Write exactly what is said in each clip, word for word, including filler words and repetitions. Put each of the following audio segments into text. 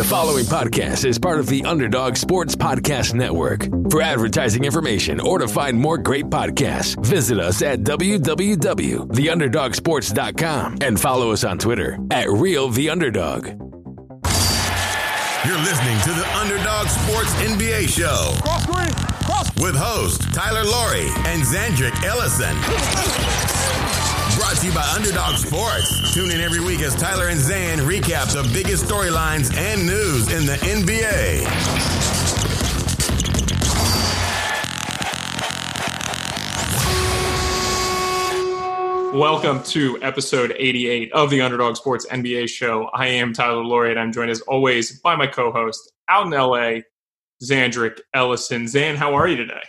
The following podcast is part of the Underdog Sports Podcast Network. For advertising information or to find more great podcasts, visit us at w w w dot the underdog sports dot com and follow us on Twitter at Real The Underdog. You're listening to the Underdog Sports N B A Show Cross three. Cross. with hosts Tyler Laurie and Zandrick Ellison. Brought to you by Underdog Sports. Tune in every week as Tyler and Zan recap the biggest storylines and news in the N B A. Welcome to episode eighty-eight of the Underdog Sports N B A Show. I am Tyler Laurie, and I'm joined as always by my co-host out in L A, Zandrick Ellison. Zan, how are you today?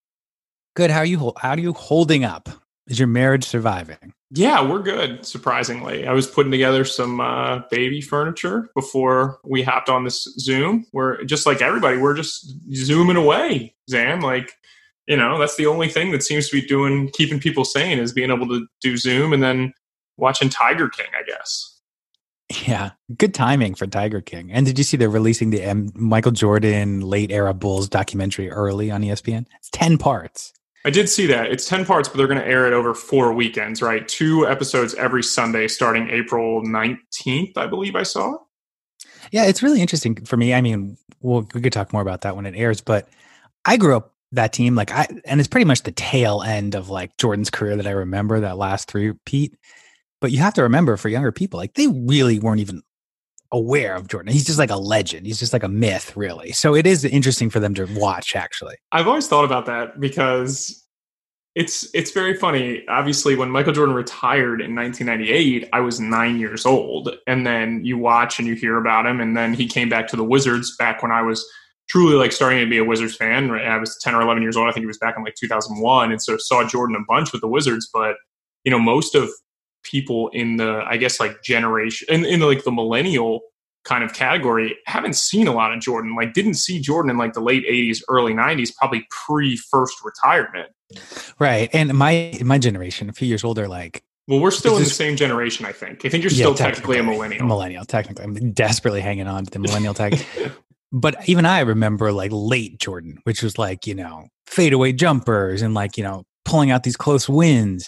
Good. How are you? How are you holding up? Is your marriage surviving? Yeah, we're good, surprisingly. I was putting together some uh, baby furniture before we hopped on this Zoom. We're just like everybody, we're just zooming away, Zan. Like, you know, that's the only thing that seems to be doing, keeping people sane is being able to do Zoom and then watching Tiger King, I guess. Yeah, good timing for Tiger King. And did you see they're releasing the um, Michael Jordan late era Bulls documentary early on E S P N? It's ten parts. I did see that. It's ten parts, but they're going to air it over four weekends, right? Two episodes every Sunday starting April nineteenth, I believe I saw. Yeah, it's really interesting for me. I mean, we'll, we could talk more about that when it airs, but I grew up that team, like I, and it's pretty much the tail end of like Jordan's career that I remember, that last three, Pete. But you have to remember for younger people, like they really weren't even aware of Jordan. He's just like a legend. He's just like a myth, really. So it is interesting for them to watch, actually. I've always thought about that because it's it's very funny. Obviously, when Michael Jordan retired in nineteen ninety-eight, I was nine years old. And then you watch and you hear about him. And then he came back to the Wizards back when I was truly like starting to be a Wizards fan. Right? I was ten or eleven years old. I think he was back in like two thousand one. And so saw Jordan a bunch with the Wizards. But, you know, most of people in the, I guess, like generation, in, in like the millennial kind of category, haven't seen a lot of Jordan. Like didn't see Jordan in like the late eighties, early nineties, probably pre-first retirement. Right. And my my generation, a few years older, like, well, we're still in this, the same generation, I think. I think you're still yeah, technically, technically a millennial. A millennial, technically. I'm desperately hanging on to the millennial tag. But even I remember like late Jordan, which was like, you know, fadeaway jumpers and like, you know, pulling out these close wins.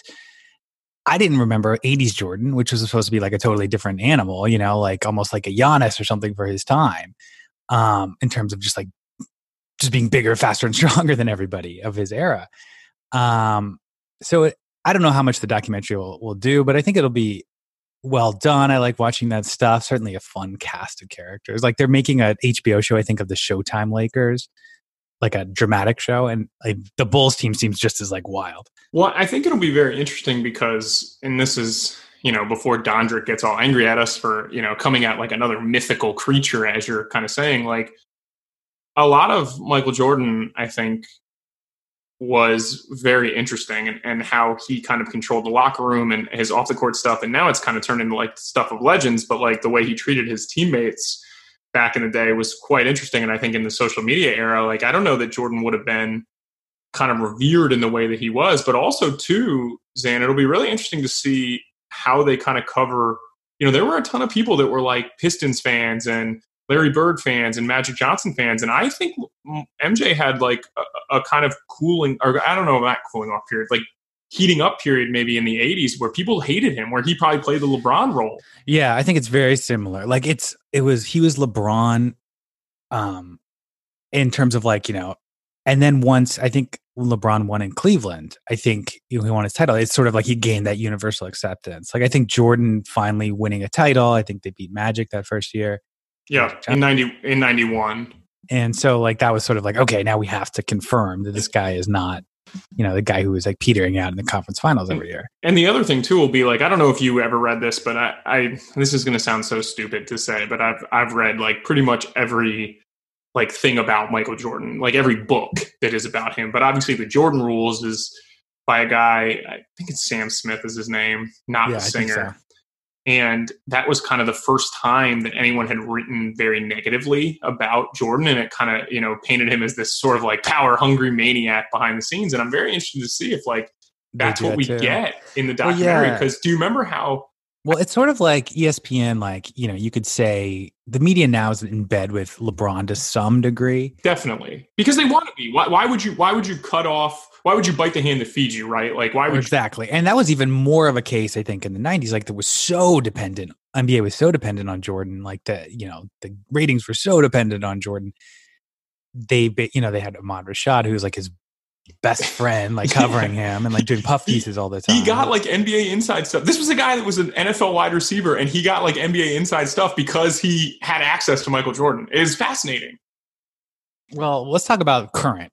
I didn't remember eighties Jordan, which was supposed to be like a totally different animal, you know, like almost like a Giannis or something for his time, um, in terms of just like just being bigger, faster, and stronger than everybody of his era. Um, so it, I don't know how much the documentary will, will do, but I think it'll be well done. I like watching that stuff. Certainly a fun cast of characters. Like they're making a H B O show, I think, of the Showtime Lakers, like a dramatic show, and like, the Bulls team seems just as like wild. Well, I think it'll be very interesting because, and this is, you know, before Dondrick gets all angry at us for, you know, coming at like another mythical creature, as you're kind of saying, like a lot of Michael Jordan, I think, was very interesting and, and how he kind of controlled the locker room and his off the court stuff. And now it's kind of turned into like stuff of legends, but like the way he treated his teammates back in the day was quite interesting. And I think in the social media era, like, I don't know that Jordan would have been kind of revered in the way that he was, but also too, Zan, it'll be really interesting to see how they kind of cover, you know, there were a ton of people that were like Pistons fans and Larry Bird fans and Magic Johnson fans. And I think M J had like a, a kind of cooling, or I don't know, not cooling off period, like heating up period maybe in the eighties where people hated him, where he probably played the LeBron role. Yeah, I think it's very similar. Like it's, it was, he was LeBron um, in terms of like, you know, and then once I think LeBron won in Cleveland, I think he won his title. It's sort of like he gained that universal acceptance. Like I think Jordan finally winning a title. I think they beat Magic that first year. Yeah, in ninety in ninety-one. And so like that was sort of like, okay, now we have to confirm that this guy is not, you know, the guy who was like petering out in the conference finals every year. And the other thing too will be like, I don't know if you ever read this, but I, I this is going to sound so stupid to say, but I've I've read like pretty much every like thing about Michael Jordan, like every book that is about him. But obviously the Jordan Rules is by a guy, I think it's Sam Smith is his name, not Yeah, the I think singer. so. And that was kind of the first time that anyone had written very negatively about Jordan. And it kind of, you know, painted him as this sort of like power hungry maniac behind the scenes. And I'm very interested to see if like that's what we too. get in the Well, documentary. yeah. Because do you remember how Well, it's sort of like E S P N, like, you know, you could say the media now is in bed with LeBron to some degree. Definitely. Because they want to be. Why, why would you why would you cut off, why would you bite the hand that feeds you, right? Like, why would Exactly. You- and that was even more of a case, I think, in the nineties. Like, that was so dependent. N B A was so dependent on Jordan. Like, the, you know, the ratings were so dependent on Jordan. They, you know, they had Ahmad Rashad, who was like his best friend, like covering him and like doing puff pieces all the time. He got like N B A inside stuff. This was a guy that was an N F L wide receiver, and he got like N B A inside stuff because he had access to Michael Jordan. It is fascinating. Well, let's talk about current.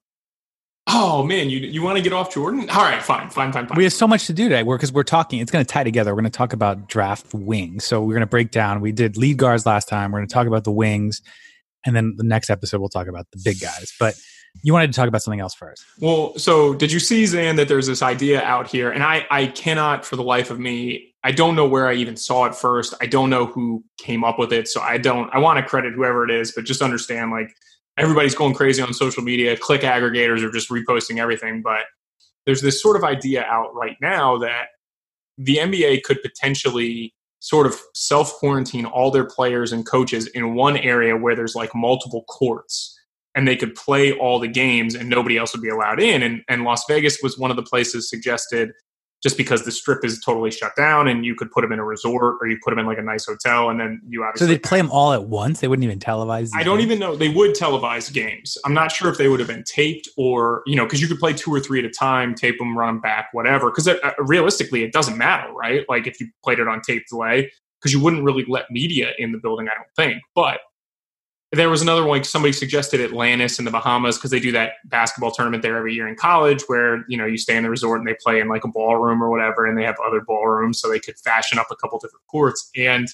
Oh man, you you want to get off Jordan? All right, fine, fine, fine, fine. We have so much to do today. We're because we're talking. It's going to tie together. We're going to talk about draft wings. So we're going to break down. We did lead guards last time. We're going to talk about the wings, and then the next episode we'll talk about the big guys. But you wanted to talk about something else first. Well, so did you see, Zan, that there's this idea out here, and I, I cannot for the life of me, I don't know where I even saw it first. I don't know who came up with it. So I don't, I want to credit whoever it is, but just understand, like, everybody's going crazy on social media. Click aggregators are just reposting everything. But there's this sort of idea out right now that the N B A could potentially sort of self-quarantine all their players and coaches in one area where there's like multiple courts. And they could play all the games and nobody else would be allowed in. And, and Las Vegas was one of the places suggested, just because the strip is totally shut down and you could put them in a resort or you put them in like a nice hotel. And then you obviously. So they'd play them all at once? They wouldn't even televise? I don't games? even know. They would televise games. I'm not sure if they would have been taped or, you know, because you could play two or three at a time, tape them, run them back, whatever. Because uh, realistically, it doesn't matter, right? Like if you played it on tape delay, because you wouldn't really let media in the building, I don't think. But there was another one, somebody suggested Atlantis in the Bahamas because they do that basketball tournament there every year in college where, you know, you stay in the resort and they play in like a ballroom or whatever, and they have other ballrooms so they could fashion up a couple different courts. And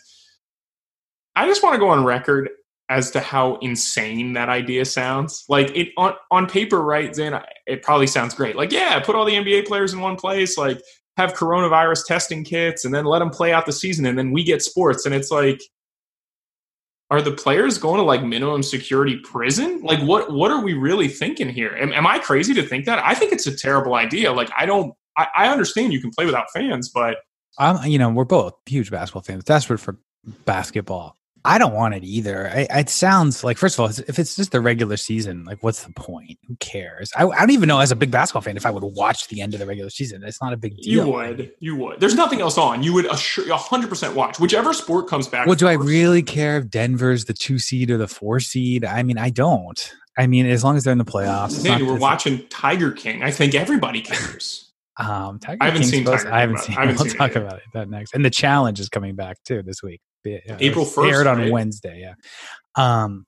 I just want to go on record as to how insane that idea sounds. Like it on, on paper, right, Zan, it probably sounds great. Like, yeah, put all the N B A players in one place, like have coronavirus testing kits and then let them play out the season and then we get sports. And it's like, are the players going to like minimum security prison? Like what, what are we really thinking here? Am, am I crazy to think that? I think it's a terrible idea. Like I don't, I, I understand you can play without fans, but I'm, you know, we're both huge basketball fans, desperate for basketball. I don't want it either. I, it sounds like, first of all, if it's just the regular season, like what's the point? Who cares? I, I don't even know as a big basketball fan if I would watch the end of the regular season. It's not a big deal. You would. You would. There's nothing else on. You would assure, one hundred percent watch. Whichever sport comes back. Well, do I really care if Denver's the two seed or the four seed? I mean, I don't. I mean, as long as they're in the playoffs. Hey, we're watching Tiger King. I think everybody cares. um, Tiger I haven't King's seen supposed, Tiger I haven't King, seen I haven't We'll seen talk it about it that next. And the challenge is coming back too this week. April first, aired on right? Wednesday. Yeah. Um,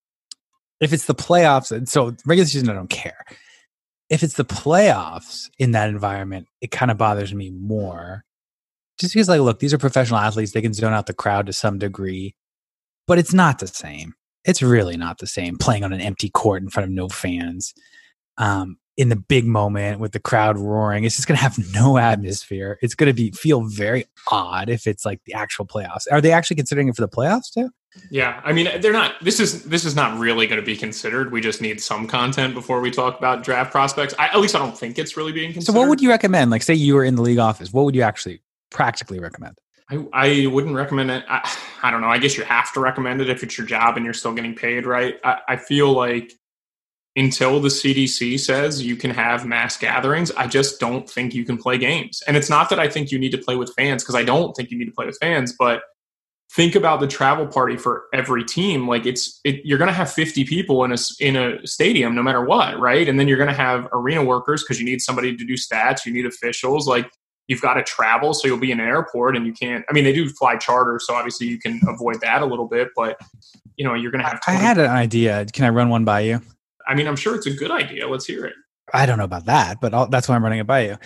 if it's the playoffs, so regular season, I don't care. If it's the playoffs in that environment, it kind of bothers me more. Just because, like, look, these are professional athletes; they can zone out the crowd to some degree, but it's not the same. It's really not the same playing on an empty court in front of no fans. Um, in the big moment with the crowd roaring, it's just going to have no atmosphere. It's going to be feel very odd if it's like the actual playoffs. Are they actually considering it for the playoffs too? Yeah, I mean, they're not. This is this is not really going to be considered. We just need some content before we talk about draft prospects. I, at least I don't think it's really being considered. So, what would you recommend? Like, say you were in the league office, what would you actually practically recommend? I, I wouldn't recommend it. I, I don't know. I guess you have to recommend it if it's your job and you're still getting paid, right? I, I feel like until the C D C says you can have mass gatherings, I just don't think you can play games. And it's not that I think you need to play with fans, because I don't think you need to play with fans, but think about the travel party for every team. Like it's, it, you're going to have fifty people in a, in a stadium, no matter what. Right. And then you're going to have arena workers, because you need somebody to do stats. You need officials. Like you've got to travel. So you'll be in an airport and you can't, I mean, they do fly charter. So obviously you can avoid that a little bit, but you know, you're going to have, twenty I had an idea. Can I run one by you? I mean, I'm sure it's a good idea. Let's hear it. I don't know about that, but I'll, that's why I'm running it by you.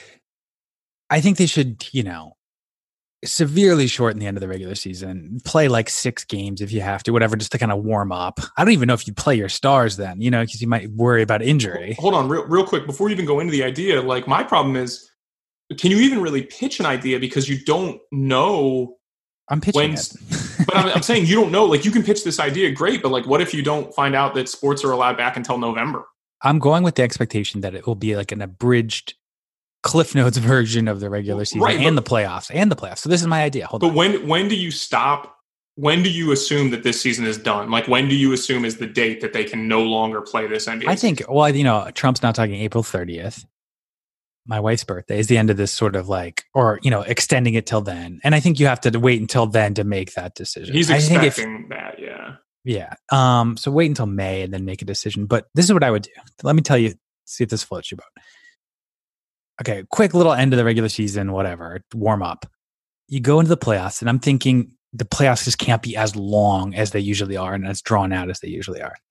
I think they should, you know, severely shorten the end of the regular season, play like six games if you have to, whatever, just to kind of warm up. I don't even know if you play your stars then, you know, because you might worry about injury. Hold on real, real quick. Before you even go into the idea, like my problem is, can you even really pitch an idea because you don't know? I'm pitching when, it. But I'm, I'm saying you don't know, like you can pitch this idea, great, but like what if you don't find out that sports are allowed back until November? I'm going with the expectation that it will be like an abridged Cliff Notes version of the regular season Right, and but- the playoffs and the playoffs. So this is my idea. Hold But on. when when do you stop? When do you assume that this season is done? Like, when do you assume is the date that they can no longer play this N B A I think, well, you know, Trump's not talking April thirtieth. My wife's birthday is the end of this sort of like, or, you know, extending it till then. And I think you have to wait until then to make that decision. He's I think if- expecting that, yeah. Yeah. Um, so wait until May and then make a decision. But this is what I would do. Let me tell you, see if this floats your boat. Okay, quick little end of the regular season, whatever, warm up. You go into the playoffs, and I'm thinking the playoffs just can't be as long as they usually are and as drawn out as they usually are.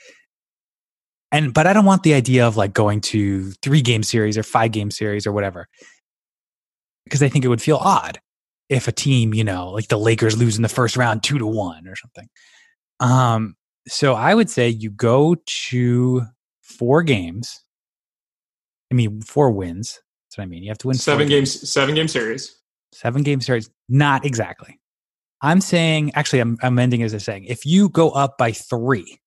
And but I don't want the idea of like going to three game series or five game series or whatever. Because I think it would feel odd if a team, you know, like the Lakers lose in the first round two to one or something. Um, so I would say you go to four games. I mean, four wins. That's what I mean. You have to win Seven four games, seven game series. Seven game series. Not exactly. I'm saying, actually, I'm, I'm ending as a saying, if you go up by three,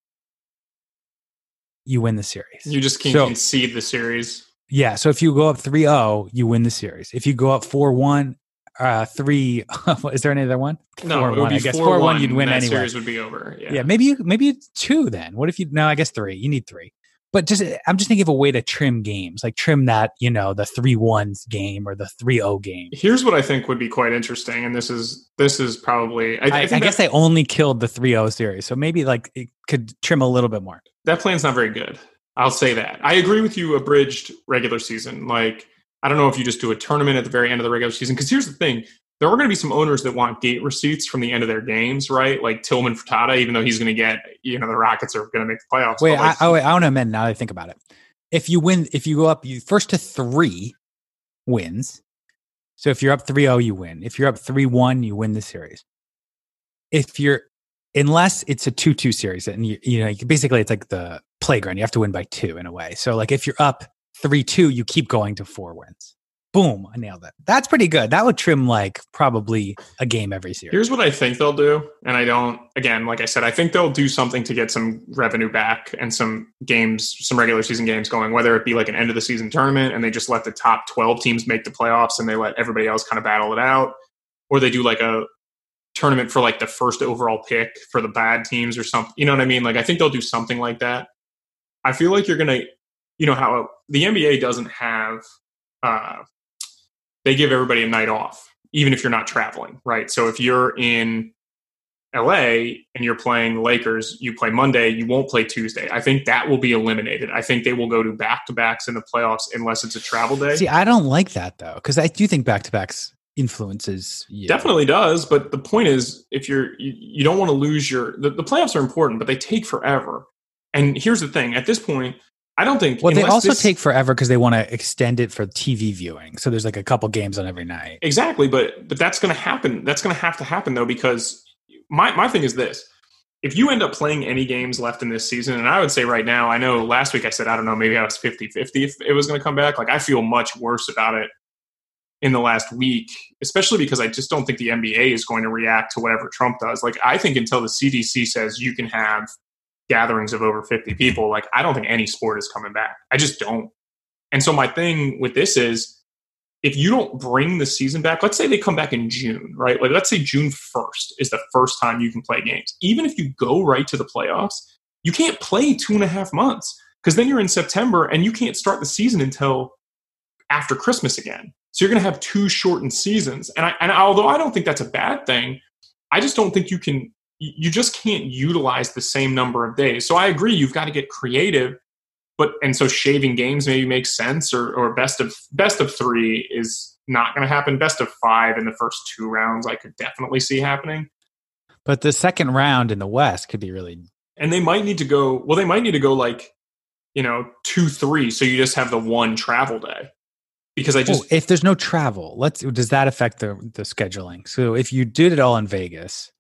you win the series. You just can't So- concede the series. Yeah. So if you go up three oh, you win the series. If you go up four one, uh, three, is there any other one? No, four it would one. be I guess four four one. one, you'd win that anyway. series would be over. Yeah. Yeah, maybe you maybe it's two then. What if you no, I guess three. You need three. But just I'm just thinking of a way to trim games, like trim that, you know, the three ones game or the three oh game. Here's what I think would be quite interesting, and this is this is probably I, I, I, I, think guess that, they only killed the three oh series. So maybe like it could trim a little bit more. that plan's not very good. I'll say that. I agree with you. Abridged regular season. Like, I don't know if you just do a tournament at the very end of the regular season. Because here's the thing: there are going to be some owners that want gate receipts from the end of their games, right? Like Tillman Furtada, even though he's going to get, you know, the Rockets are going to make the playoffs. Wait, but like, I, oh, wait, I want to amend now that I think about it. If you win, if you go up, you first to three wins. So if you're up three oh, you win. If you're up three one, you win the series. If you're, unless it's a two two series, and you, you know, you, basically it's like the playground. You have to win by two in a way. So like if you're up three two, you keep going to four wins. Boom, I nailed it. That's pretty good. That would trim like probably a game every series. here's what I think they'll do. And I don't, again, like I said, I think they'll do something to get some revenue back and some games, some regular season games going, whether it be like an end of the season tournament and they just let the top twelve teams make the playoffs and they let everybody else kind of battle it out, or they do like a tournament for like the first overall pick for the bad teams or something. You know what I mean? Like, I think they'll do something like that. I feel like you're going to, you know, how the N B A doesn't have, uh, they give everybody a night off, even if you're not traveling, right? So if you're in L A and you're playing Lakers, you play Monday, you won't play Tuesday. I think that will be eliminated. I think they will go to back-to-backs in the playoffs unless it's a travel day. See, I don't like that though, because I do think back to backs influences you. Definitely does, but the point is, if you're you, you don't want to lose your the, the playoffs are important, but they take forever. And here's the thing: at this point, I don't think. Well, they unless also this- take forever because they want to extend it for T V viewing. So there's like a couple games on every night. exactly, but but that's going to happen. That's going to have to happen though, because my my thing is this: if you end up playing any games left in this season, and I would say right now, I know last week I said I don't know, maybe I was fifty-fifty if it was going to come back. Like, I feel much worse about it in the last week, especially because I just don't think the N B A is going to react to whatever Trump does. Like, I think until the C D C says you can have gatherings of over fifty people, like, I don't think any sport is coming back. I just don't. And so my thing with this is, if you don't bring the season back, let's say they come back in June, right? Like, let's say June first is the first time you can play games. Even if you go right to the playoffs, you can't play two and a half months because then you're in September and you can't start the season until after Christmas again. So you're going to have two shortened seasons. And I, and although I don't think that's a bad thing, I just don't think you can, you just can't utilize the same number of days. So I agree, you've got to get creative, but, and so shaving games maybe makes sense, or, or best of, best of three is not going to happen. Best of five in the first two rounds, I could definitely see happening. But the second round in the West could be really. And they might need to go, well, they might need to go like, you know, two, three. So you just have the one travel day. Because I just, Oh, if there's no travel, let's does that affect the the scheduling? So if you did it all in Vegas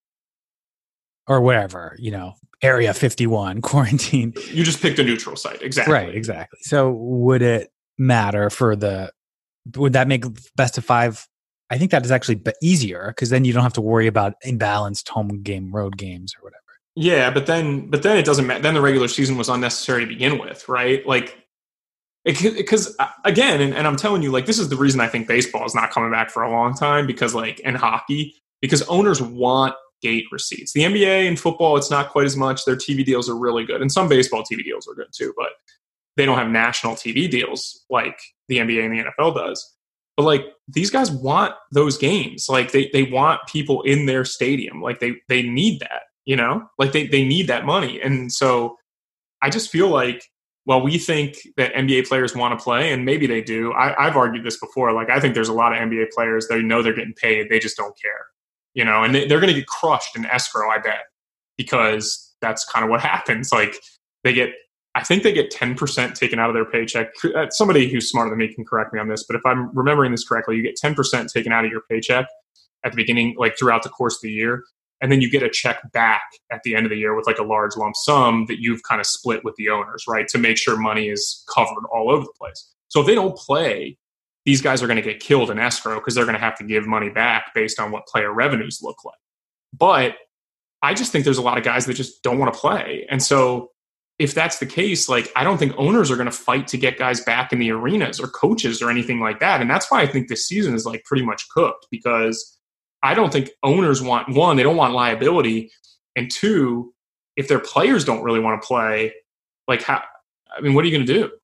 or wherever, you know, Area fifty-one quarantine, you just picked a neutral site. Exactly. right? Exactly. So would it matter for the? Would that make best of five? I think that is actually be- easier because then you don't have to worry about imbalanced home game, road games, or whatever. Yeah, but then, but then it doesn't matter. Then the regular season was unnecessary to begin with, right? Like, Because again, and, and I'm telling you, like, this is the reason I think baseball is not coming back for a long time, because like, and hockey, because owners want gate receipts. The N B A and football, it's not quite as much. Their T V deals are really good. And some baseball T V deals are good too, but they don't have national T V deals like the N B A and the N F L does. But like, these guys want those games. Like they, they want people in their stadium. Like they, they need that, you know, like they, they need that money. And so I just feel like, well, we think that N B A players want to play, and maybe they do. I, I've argued this before. Like, I think there's a lot of N B A players that know they're getting paid. They just don't care, you know, and they, they're going to get crushed in escrow, I bet, because that's kind of what happens. Like they get, I think they get ten percent taken out of their paycheck. Somebody who's smarter than me can correct me on this, but if I'm remembering this correctly, you get ten percent taken out of your paycheck at the beginning, like throughout the course of the year. And then you get a check back at the end of the year with like a large lump sum that you've kind of split with the owners, right? To make sure money is covered all over the place. So if they don't play, these guys are going to get killed in escrow because they're going to have to give money back based on what player revenues look like. But I just think there's a lot of guys that just don't want to play. And so if that's the case, like, I don't think owners are going to fight to get guys back in the arenas or coaches or anything like that. And that's why I think this season is like pretty much cooked, because I don't think owners want, one, they don't want liability. And two, if their players don't really want to play, like, how, I mean, what are you going to do?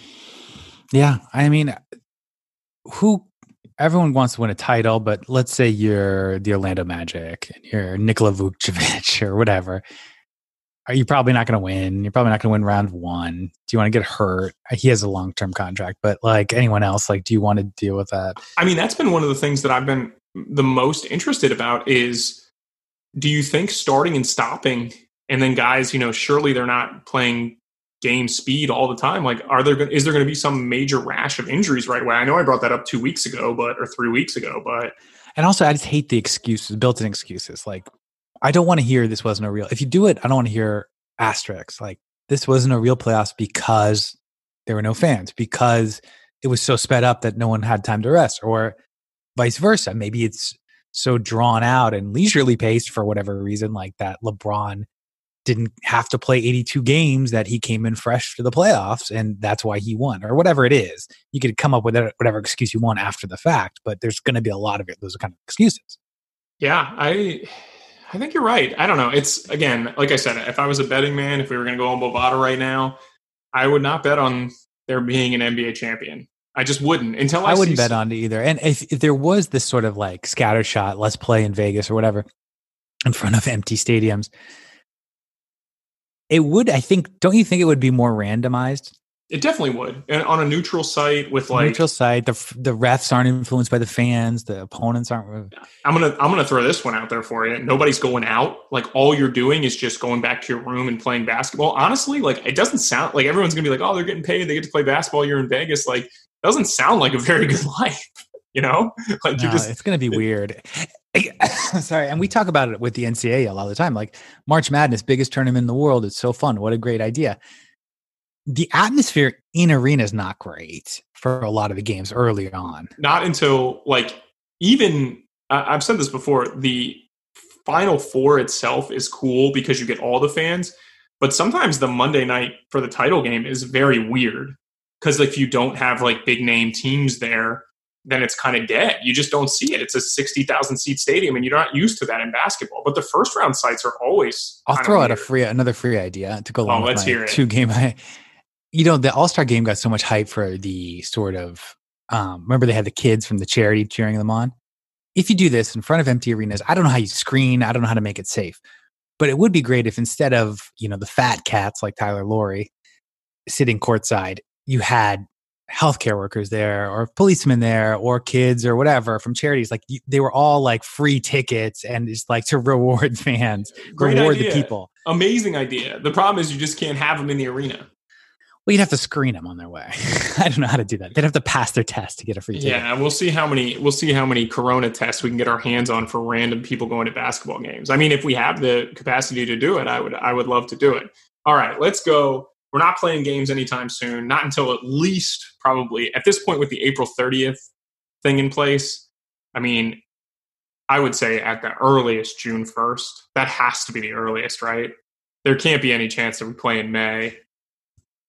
Yeah. I mean, who, everyone wants to win a title, but let's say you're the Orlando Magic and you're Nikola Vucevic or whatever. Are you probably not going to win? You're probably not going to win round one. Do you want to get hurt? He has a long-term contract, but like anyone else, like, do you want to deal with that? I mean, that's been one of the things that I've been the most interested about is, do you think starting and stopping, and then guys, you know, surely they're not playing game speed all the time. Like, are there, is there going to be some major rash of injuries right away? I know I brought that up two weeks ago, but, or three weeks ago, but. And also I just hate the excuses, built-in excuses. Like, I don't want to hear this wasn't a real, if you do it, I don't want to hear asterisks. Like, this wasn't a real playoffs because there were no fans, because it was so sped up that no one had time to rest, or vice versa. Maybe it's so drawn out and leisurely paced for whatever reason, like that LeBron didn't have to play eighty-two games, that he came in fresh to the playoffs and that's why he won, or whatever it is. You could come up with whatever excuse you want after the fact, but there's going to be a lot of it, those kind of excuses. Yeah, I I think you're right. I don't know. It's, again, like I said, if I was a betting man, if we were going to go on Bovada right now, I would not bet on there being an N B A champion. I just wouldn't until I, I wouldn't see bet on it either. And if, if there was this sort of like scattershot, let's play in Vegas or whatever in front of empty stadiums, it would, I think, don't you think it would be more randomized? It definitely would. And on a neutral site with like neutral site, the the refs aren't influenced by the fans, the opponents aren't. I'm gonna I'm gonna throw this one out there for you. Nobody's going out. Like, all you're doing is just going back to your room and playing basketball. Honestly, like, it doesn't sound like everyone's gonna be like, oh, they're getting paid, they get to play basketball. You're in Vegas. Like, it doesn't sound like a very good life. You know, like, you're no, just it's gonna be weird. Sorry, and we talk about it with the N C A A a lot of the time. Like, March Madness, biggest tournament in the world. It's so fun. What a great idea. The atmosphere in arena is not great for a lot of the games early on. Not until, like, even I've said this before, the Final Four itself is cool because you get all the fans, but sometimes the Monday night for the title game is very weird because if you don't have like big name teams there, then it's kind of dead. You just don't see it. It's a sixty thousand seat stadium and you're not used to that in basketball. But the first round sites are always. I'll throw out a free, another free idea to go along oh, with let's my hear it. two game. You know, the All-Star game got so much hype for the sort of, um, remember they had the kids from the charity cheering them on? If you do this in front of empty arenas, I don't know how you screen, I don't know how to make it safe, but it would be great if instead of, you know, the fat cats like Tyler Lowry sitting courtside, you had healthcare workers there or policemen there or kids or whatever from charities. Like, you, they were all like free tickets and just like to reward fans, Great reward idea. the people. Amazing idea. The problem is you just can't have them in the arena. Well, you'd have to screen them on their way. I don't know how to do that. They'd have to pass their test to get a free ticket. Yeah, we'll see how many we'll see how many Corona tests we can get our hands on for random people going to basketball games. I mean, if we have the capacity to do it, I would I would love to do it. All right, let's go. We're not playing games anytime soon. Not until at least probably at this point with the April thirtieth thing in place. I mean, I would say at the earliest June first. That has to be the earliest, right? There can't be any chance that we play in May.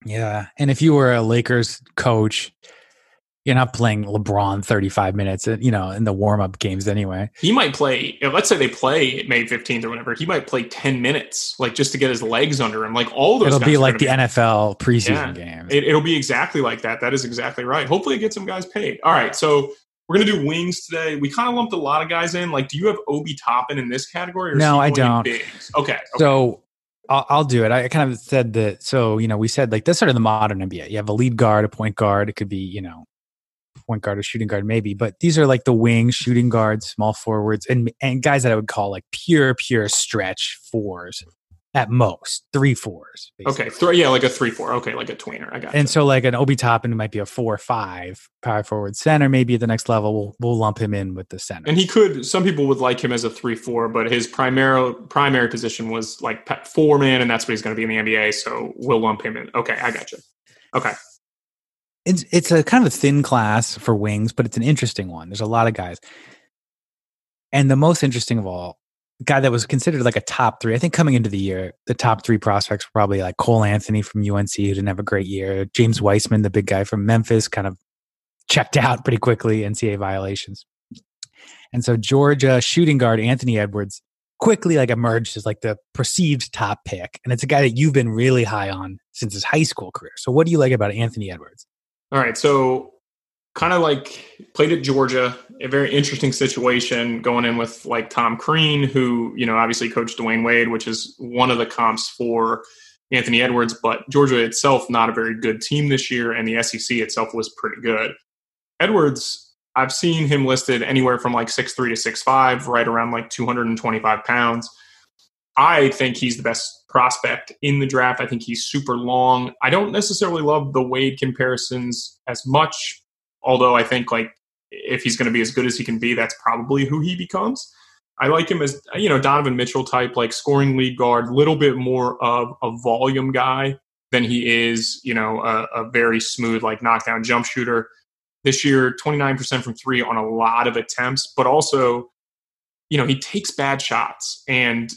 Yeah. And if you were a Lakers coach, you're not playing LeBron thirty-five minutes, you know, in the warm-up games anyway. He might play, let's say they play May fifteenth or whatever, he might play ten minutes, like just to get his legs under him. Like all those It'll guys be like the be, N F L preseason yeah, games. It, it'll be exactly like that. That is exactly right. Hopefully it gets some guys paid. All right, so we're going to do wings today. We kind of lumped a lot of guys in. Like, do you have Obi Toppin in this category? Or no, I don't. Bigs? Okay, okay. So I'll, I'll do it. I kind of said that. So, you know, we said like this sort of the modern N B A. You have a lead guard, a point guard. It could be, you know, point guard or shooting guard maybe, but these are like the wings, shooting guards, small forwards, and and guys that I would call like pure, pure stretch fours at most, three fours. Basically. Okay, Th- yeah, like a three four. Okay, like a tweener. I got it. And so like an Obi Toppin might be a four five power forward center. Maybe at the next level, we'll we'll lump him in with the center. And he could. Some people would like him as a three four, but his primary primary position was like four man, and that's what he's going to be in the N B A. So we'll lump him in. Okay, I got you. Okay. It's it's a kind of a thin class for wings, but it's an interesting one. There's a lot of guys. And the most interesting of all, guy that was considered like a top three, I think coming into the year, the top three prospects were probably like Cole Anthony from U N C, who didn't have a great year. James Wiseman, the big guy from Memphis, kind of checked out pretty quickly, N C double A violations. And so Georgia shooting guard Anthony Edwards quickly like emerged as like the perceived top pick. And it's a guy that you've been really high on since his high school career. So what do you like about Anthony Edwards? All right, so kind of like played at Georgia, a very interesting situation going in with like Tom Crean, who, you know, obviously coached Dwayne Wade, which is one of the comps for Anthony Edwards, but Georgia itself, not a very good team this year, and the S E C itself was pretty good. Edwards, I've seen him listed anywhere from like six three to six five, right around like two hundred twenty-five pounds. I think he's the best prospect in the draft. I think he's super long. I don't necessarily love the Wade comparisons as much, although I think like if he's going to be as good as he can be, that's probably who he becomes. I like him as, you know, Donovan Mitchell type, like scoring lead guard, little bit more of a volume guy than he is, you know, a, a very smooth like knockdown jump shooter. This year, twenty-nine percent from three on a lot of attempts, but also, you know, he takes bad shots, and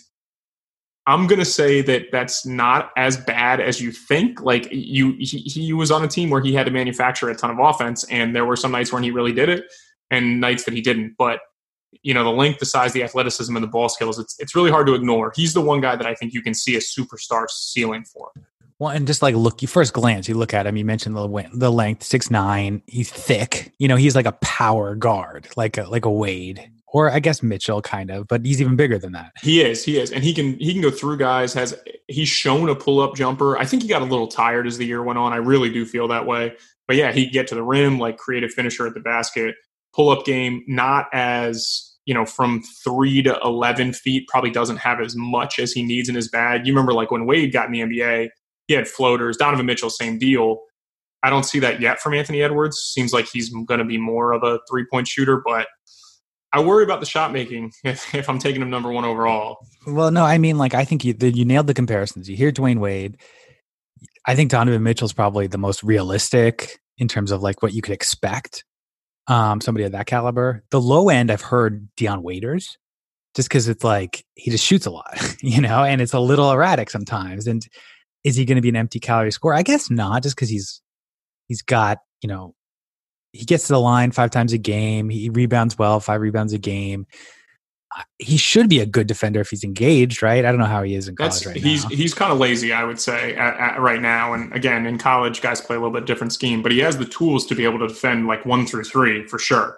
I'm going to say that that's not as bad as you think. Like you, he, he was on a team where he had to manufacture a ton of offense, and there were some nights when he really did it and nights that he didn't. But, you know, the length, the size, the athleticism, and the ball skills, it's it's really hard to ignore. He's the one guy that I think you can see a superstar ceiling for. Well, and just like look, you first glance, you look at him, you mentioned the the length, six nine, he's thick. You know, he's like a power guard, like a like a Wade. Or I guess Mitchell kind of, but he's even bigger than that. He is, he is. And he can he can go through guys. Has he's shown a pull-up jumper. I think he got a little tired as the year went on. I really do feel that way. But yeah, he get to the rim, like creative finisher at the basket. Pull-up game, not as, you know, from three to eleven feet, probably doesn't have as much as he needs in his bag. You remember like when Wade got in the N B A, he had floaters. Donovan Mitchell, same deal. I don't see that yet from Anthony Edwards. Seems like he's going to be more of a three-point shooter, but I worry about the shot making if, if I'm taking him number one overall. Well, no, I mean, like, I think you, you nailed the comparisons. You hear Dwayne Wade. I think Donovan Mitchell's probably the most realistic in terms of like what you could expect. Um, somebody of that caliber. The low end, I've heard Dion Waiters, just because it's like he just shoots a lot, you know, and it's a little erratic sometimes. And is he going to be an empty calorie scorer? I guess not, just because he's he's got, you know, he gets to the line five times a game. He rebounds well, five rebounds a game. He should be a good defender if he's engaged, right? I don't know how he is in college That's, right he's, now. He's kind of lazy, I would say, at, at right now. And again, in college, guys play a little bit different scheme, but he has the tools to be able to defend like one through three for sure.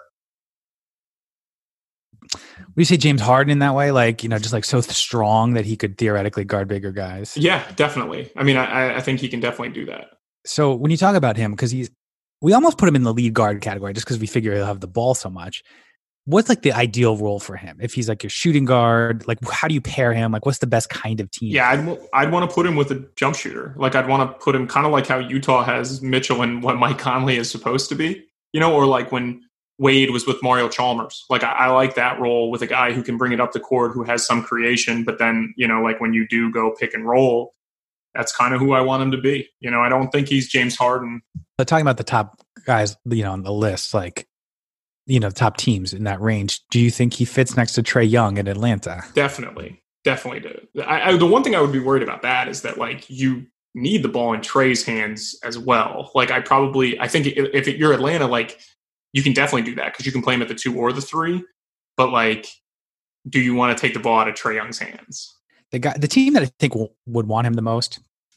Would you say James Harden in that way? Like, you know, just like so strong that he could theoretically guard bigger guys? Yeah, definitely. I mean, I, I think he can definitely do that. So when you talk about him, because he's, we almost put him in the lead guard category just because we figure he'll have the ball so much. What's like the ideal role for him? If he's like your shooting guard, like how do you pair him? Like what's the best kind of team? Yeah, I'd, I'd want to put him with a jump shooter. Like I'd want to put him kind of like how Utah has Mitchell and what Mike Conley is supposed to be, you know, or like when Wade was with Mario Chalmers. Like I, I like that role with a guy who can bring it up the court, who has some creation, but then, you know, like when you do go pick and roll, that's kind of who I want him to be. You know, I don't think he's James Harden. But talking about the top guys, you know, on the list, like, you know, top teams in that range, do you think he fits next to Trae Young in Atlanta? Definitely. Definitely do. I, I, the one thing I would be worried about that is that, like, you need the ball in Trey's hands as well. Like I probably, I think if, if you're Atlanta, like you can definitely do that because you can play him at the two or the three. But like, do you want to take the ball out of Trae Young's hands? The guy, the team that I think w- would want him the most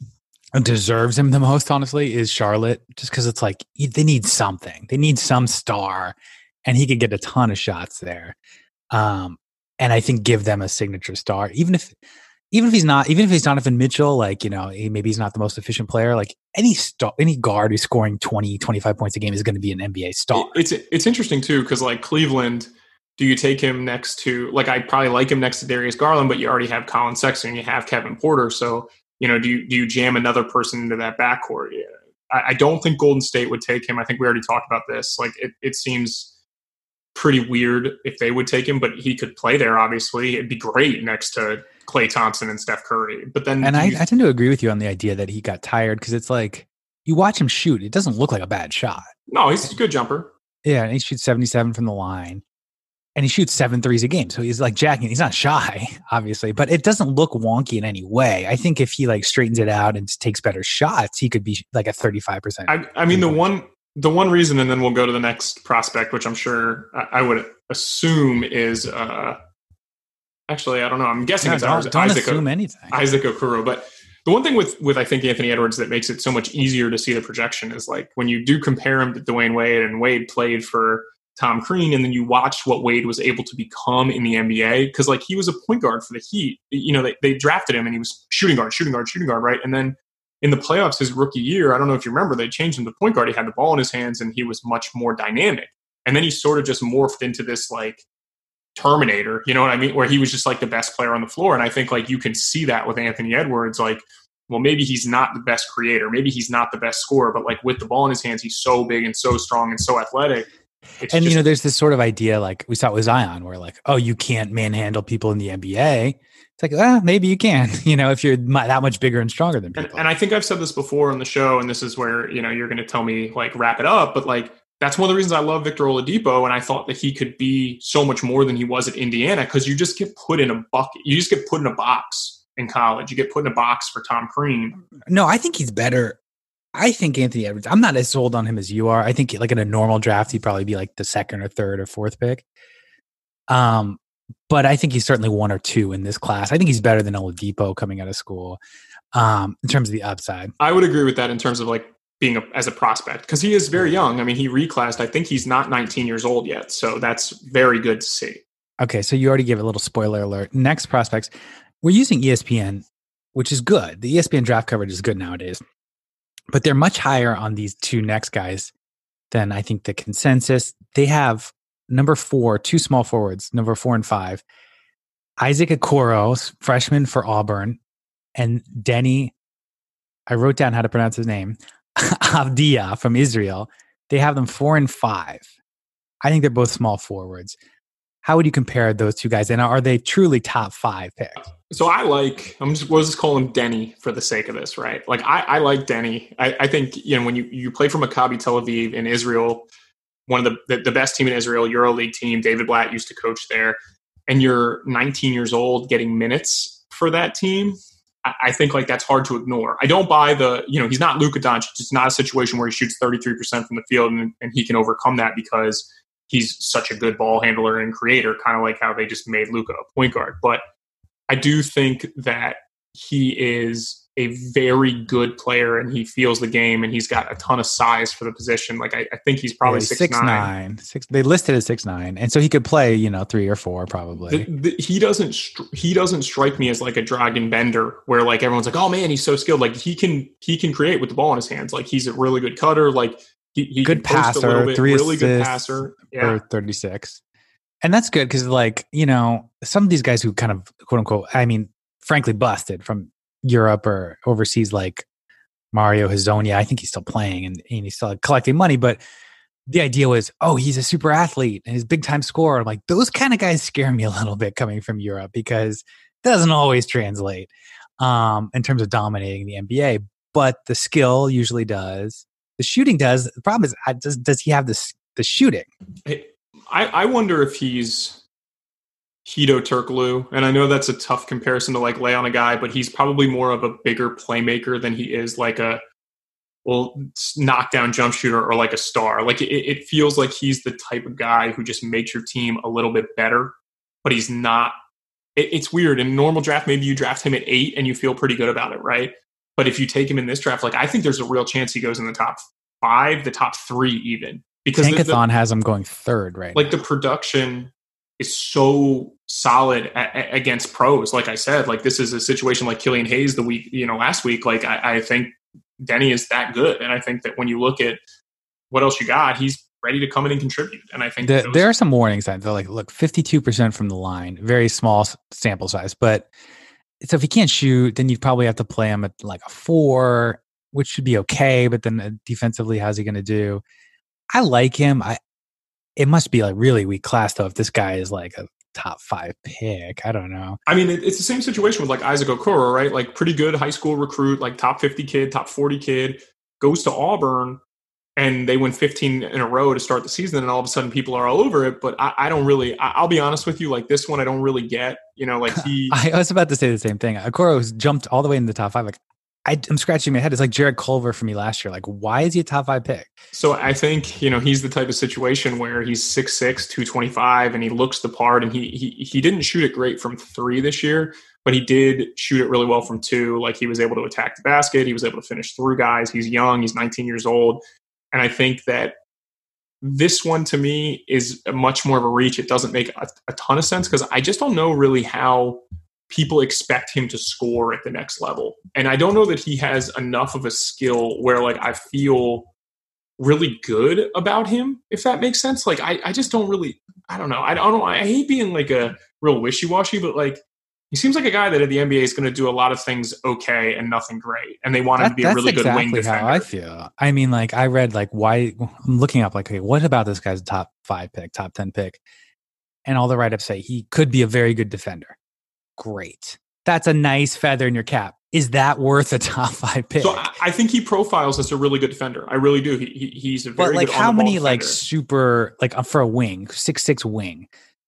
and deserves him the most, honestly, is Charlotte. Just because it's like they need something, they need some star, and he could get a ton of shots there. Um, and I think give them a signature star, even if. Even if he's not, even if he's Donovan Mitchell, like, you know, he, maybe he's not the most efficient player, like any star, any guard who's scoring twenty, twenty-five points a game is going to be an N B A star. It's it's interesting too, because like Cleveland, do you take him next to, like, I'd probably like him next to Darius Garland, but you already have Colin Sexton, you have Kevin Porter. So, you know, do you, do you jam another person into that backcourt? Yeah. I, I don't think Golden State would take him. I think we already talked about this. Like, it, it seems pretty weird if they would take him, but he could play there, obviously. It'd be great next to Klay Thompson and Steph Curry. But then, and I, you, I tend to agree with you on the idea that he got tired because it's like you watch him shoot, it doesn't look like a bad shot. No, he's a good jumper. Yeah, and he shoots seventy-seven from the line, and he shoots seven threes a game. So he's like jacking. He's not shy, obviously, but it doesn't look wonky in any way. I think if he like straightens it out and takes better shots, he could be like a thirty-five percent. I, I mean, the one the one reason, and then we'll go to the next prospect, which I'm sure I, I would assume is. Uh, Actually, I don't know. I'm guessing no, it's don't, don't Isaac, assume anything. Isaac Okoro. But the one thing with, with, I think, Anthony Edwards that makes it so much easier to see the projection is like when you do compare him to Dwayne Wade, and Wade played for Tom Crean, and then you watch what Wade was able to become in the N B A, because like he was a point guard for the Heat. You know, they, they drafted him and he was shooting guard, shooting guard, shooting guard, right? And then in the playoffs his rookie year, I don't know if you remember, they changed him to point guard. He had the ball in his hands and he was much more dynamic. And then he sort of just morphed into this like Terminator, you know what I mean? Where he was just like the best player on the floor. And I think like you can see that with Anthony Edwards, like, well, maybe he's not the best creator. Maybe he's not the best scorer, but like with the ball in his hands, he's so big and so strong and so athletic. It's and, just, you know, there's this sort of idea, like we saw it with Zion, where like, oh, you can't manhandle people in the N B A. It's like, well, maybe you can, you know, if you're that much bigger and stronger than people. And, and I think I've said this before on the show, and this is where, you know, you're going to tell me like wrap it up, but like, that's one of the reasons I love Victor Oladipo, and I thought that he could be so much more than he was at Indiana, because you just get put in a bucket. You just get put in a box in college. You get put in a box for Tom Crean. No, I think he's better. I think Anthony Edwards, I'm not as sold on him as you are. I think like in a normal draft, he'd probably be like the second or third or fourth pick. Um, but I think he's certainly one or two in this class. I think he's better than Oladipo coming out of school um, in terms of the upside. I would agree with that in terms of like being a, as a prospect, because he is very young. I mean, he reclassed. I think he's not nineteen years old yet. So that's very good to see. Okay. So you already gave a little spoiler alert. Next prospects, we're using E S P N, which is good. The E S P N draft coverage is good nowadays, but they're much higher on these two next guys than I think the consensus. They have number four, two small forwards, number four and five, Isaac Okoro, freshman for Auburn, and Denny, I wrote down how to pronounce his name, Avdia from Israel. They have them four and five. I think they're both small forwards. How would you compare those two guys? And are they truly top five picks? So I like, I'm just, we'll just call him Denny for the sake of this, right? Like I, I like Denny. I, I think, you know, when you, you play for Maccabi Tel Aviv in Israel, one of the, the, the best team in Israel, EuroLeague team, David Blatt used to coach there, and you're nineteen years old getting minutes for that team. I think like that's hard to ignore. I don't buy the, you know, he's not Luka Doncic. It's not a situation where he shoots thirty-three percent from the field and, and he can overcome that because he's such a good ball handler and creator, kind of like how they just made Luka a point guard. But I do think that he is a very good player and he feels the game and he's got a ton of size for the position. Like I, I think he's probably yeah, six, six nine. nine. Six, they listed as six nine, and so he could play, you know, three or four probably. The, the, he doesn't he doesn't strike me as like a Dragan Bender where like everyone's like, oh man, he's so skilled. Like he can he can create with the ball in his hands. Like he's a really good cutter. Like he, he good can post passer, a little bit, three really good assists passer. Yeah, for thirty-six, and that's good because like you know some of these guys who kind of quote unquote, I mean, frankly, busted from Europe or overseas, like Mario Hezonja. I think he's still playing and, and he's still collecting money, but the idea was, oh, he's a super athlete and he's big time scorer. I'm like, those kind of guys scare me a little bit coming from Europe because it doesn't always translate um, in terms of dominating the N B A, but the skill usually does. The shooting does. The problem is, does, does he have this, the shooting? I, I wonder if he's Hedo Turkoglu. And I know that's a tough comparison to like lay on a guy, but he's probably more of a bigger playmaker than he is like a well knockdown jump shooter or like a star. Like it, it feels like he's the type of guy who just makes your team a little bit better, but he's not. It, it's weird. In a normal draft, maybe you draft him at eight and you feel pretty good about it, right? But if you take him in this draft, like I think there's a real chance he goes in the top five, the top three even. Because Tankathon the, the, has him going third right like now. The production is so solid a, a, against pros. Like I said, like this is a situation like Killian Hayes the week, you know, last week. Like I, I think Denny is that good. And I think that when you look at what else you got, he's ready to come in and contribute. And I think the, those- there are some warning signs. They're like, look, fifty-two percent from the line, very small sample size. But so if he can't shoot, then you'd probably have to play him at like a four, which should be okay. But then defensively, how's he going to do? I like him. I, It must be like really weak class though if this guy is like a top five pick. I don't know. I mean, it, it's the same situation with like Isaac Okoro, right? Like pretty good high school recruit, like top fifty kid, top forty kid, goes to Auburn and they win fifteen in a row to start the season and all of a sudden people are all over it. But I, I don't really, I, I'll be honest with you, like this one I don't really get, you know, like he. I was about to say the same thing. Okoro's jumped all the way in the top five. Like I, I'm scratching my head. It's like Jared Culver for me last year. Like, why is he a top five pick? So I think, you know, he's the type of situation where he's six six, two twenty-five, and he looks the part. And he he he didn't shoot it great from three this year, but he did shoot it really well from two. Like he was able to attack the basket. He was able to finish through guys. He's young. He's nineteen years old. And I think that this one to me is much more of a reach. It doesn't make a, a ton of sense because I just don't know really how people expect him to score at the next level. And I don't know that he has enough of a skill where like I feel really good about him, if that makes sense. Like I, I just don't really, I don't know. I don't know. I hate being like a real wishy-washy, but like he seems like a guy that at the N B A is going to do a lot of things okay and nothing great. And they want him that, to be a really exactly good wing defender. How I feel. I mean, like I read like why I'm looking up like, okay, what about this guy's top five pick, top ten pick? And all the write-ups say he could be a very good defender. Great. That's a nice feather in your cap. Is that worth a top five pick? So I, I think he profiles as a really good defender. I really do. He, he he's a very but like good how many defender. Like super like for a wing six six wing?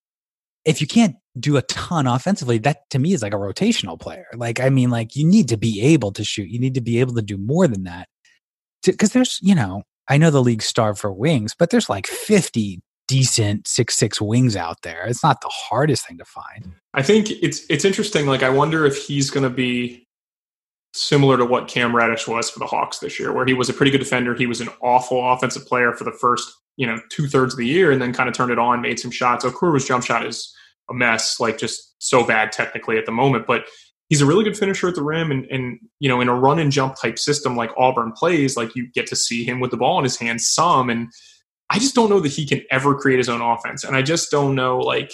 If you can't do a ton offensively, that to me is like a rotational player. Like I mean, like you need to be able to shoot. You need to be able to do more than that. Because there's you know I know the league's starved for wings, but there's like fifty decent six six wings out there. It's not the hardest thing to find. I think it's it's interesting. Like I wonder if he's going to be similar to what Cam Reddish was for the Hawks this year, where he was a pretty good defender. He was an awful offensive player for the first you know two thirds of the year, and then kind of turned it on, made some shots. Okoro's jump shot is a mess, like just so bad technically at the moment, but he's a really good finisher at the rim. And, and you know in a run and jump type system like Auburn plays, like you get to see him with the ball in his hands some and. I just don't know that he can ever create his own offense. And I just don't know, like,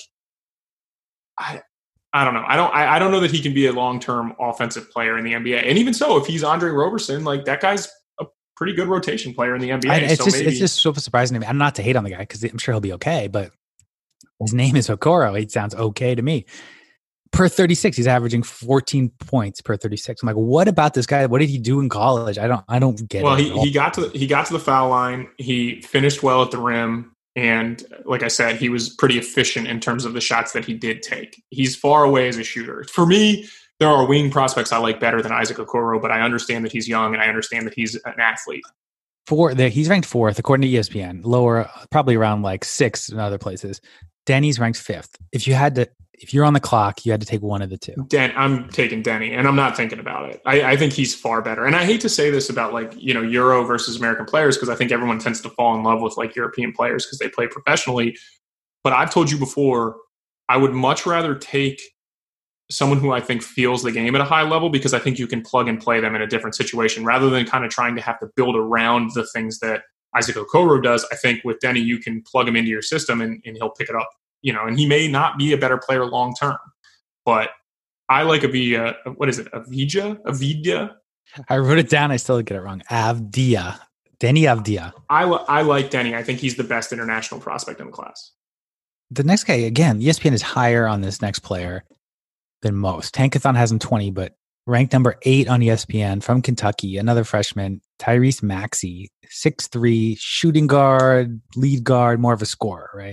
I I don't know. I don't I, I don't know that he can be a long-term offensive player in the N B A. And even so, if he's Andre Roberson, like that guy's a pretty good rotation player in the N B A. I, it's, so just, maybe, it's just so surprising to me. I'm not to hate on the guy because I'm sure he'll be okay, but his name is Okoro. He sounds okay to me. Per thirty-six, he's averaging fourteen points per thirty-six. I'm like, what about this guy? What did he do in college? I don't, I don't get well, it. Well, he, he got to the, he got to the foul line. He finished well at the rim, and like I said, he was pretty efficient in terms of the shots that he did take. He's far away as a shooter. For me, there are wing prospects I like better than Isaac Okoro, but I understand that he's young and I understand that he's an athlete. Four, the, he's ranked fourth according to E S P N. Lower, probably around like sixth in other places. Denny's ranked fifth. If you had to. If you're on the clock, you had to take one of the two. Den, I'm taking Denny, and I'm not thinking about it. I, I think he's far better. And I hate to say this about like, you know, Euro versus American players, because I think everyone tends to fall in love with like European players because they play professionally. But I've told you before, I would much rather take someone who I think feels the game at a high level because I think you can plug and play them in a different situation rather than kind of trying to have to build around the things that Isaac Okoro does. I think with Denny, you can plug him into your system and, and he'll pick it up. You know, and he may not be a better player long term, but I like Avija. What is it? Avija? Avija? I wrote it down. I still get it wrong. Avdia. Denny Avdia. I, I like Denny. I think he's the best international prospect in the class. The next guy, again, E S P N is higher on this next player than most. Tankathon has him twenty, but ranked number eight on E S P N from Kentucky, another freshman, Tyrese Maxey, six three, shooting guard, lead guard, more of a scorer, right?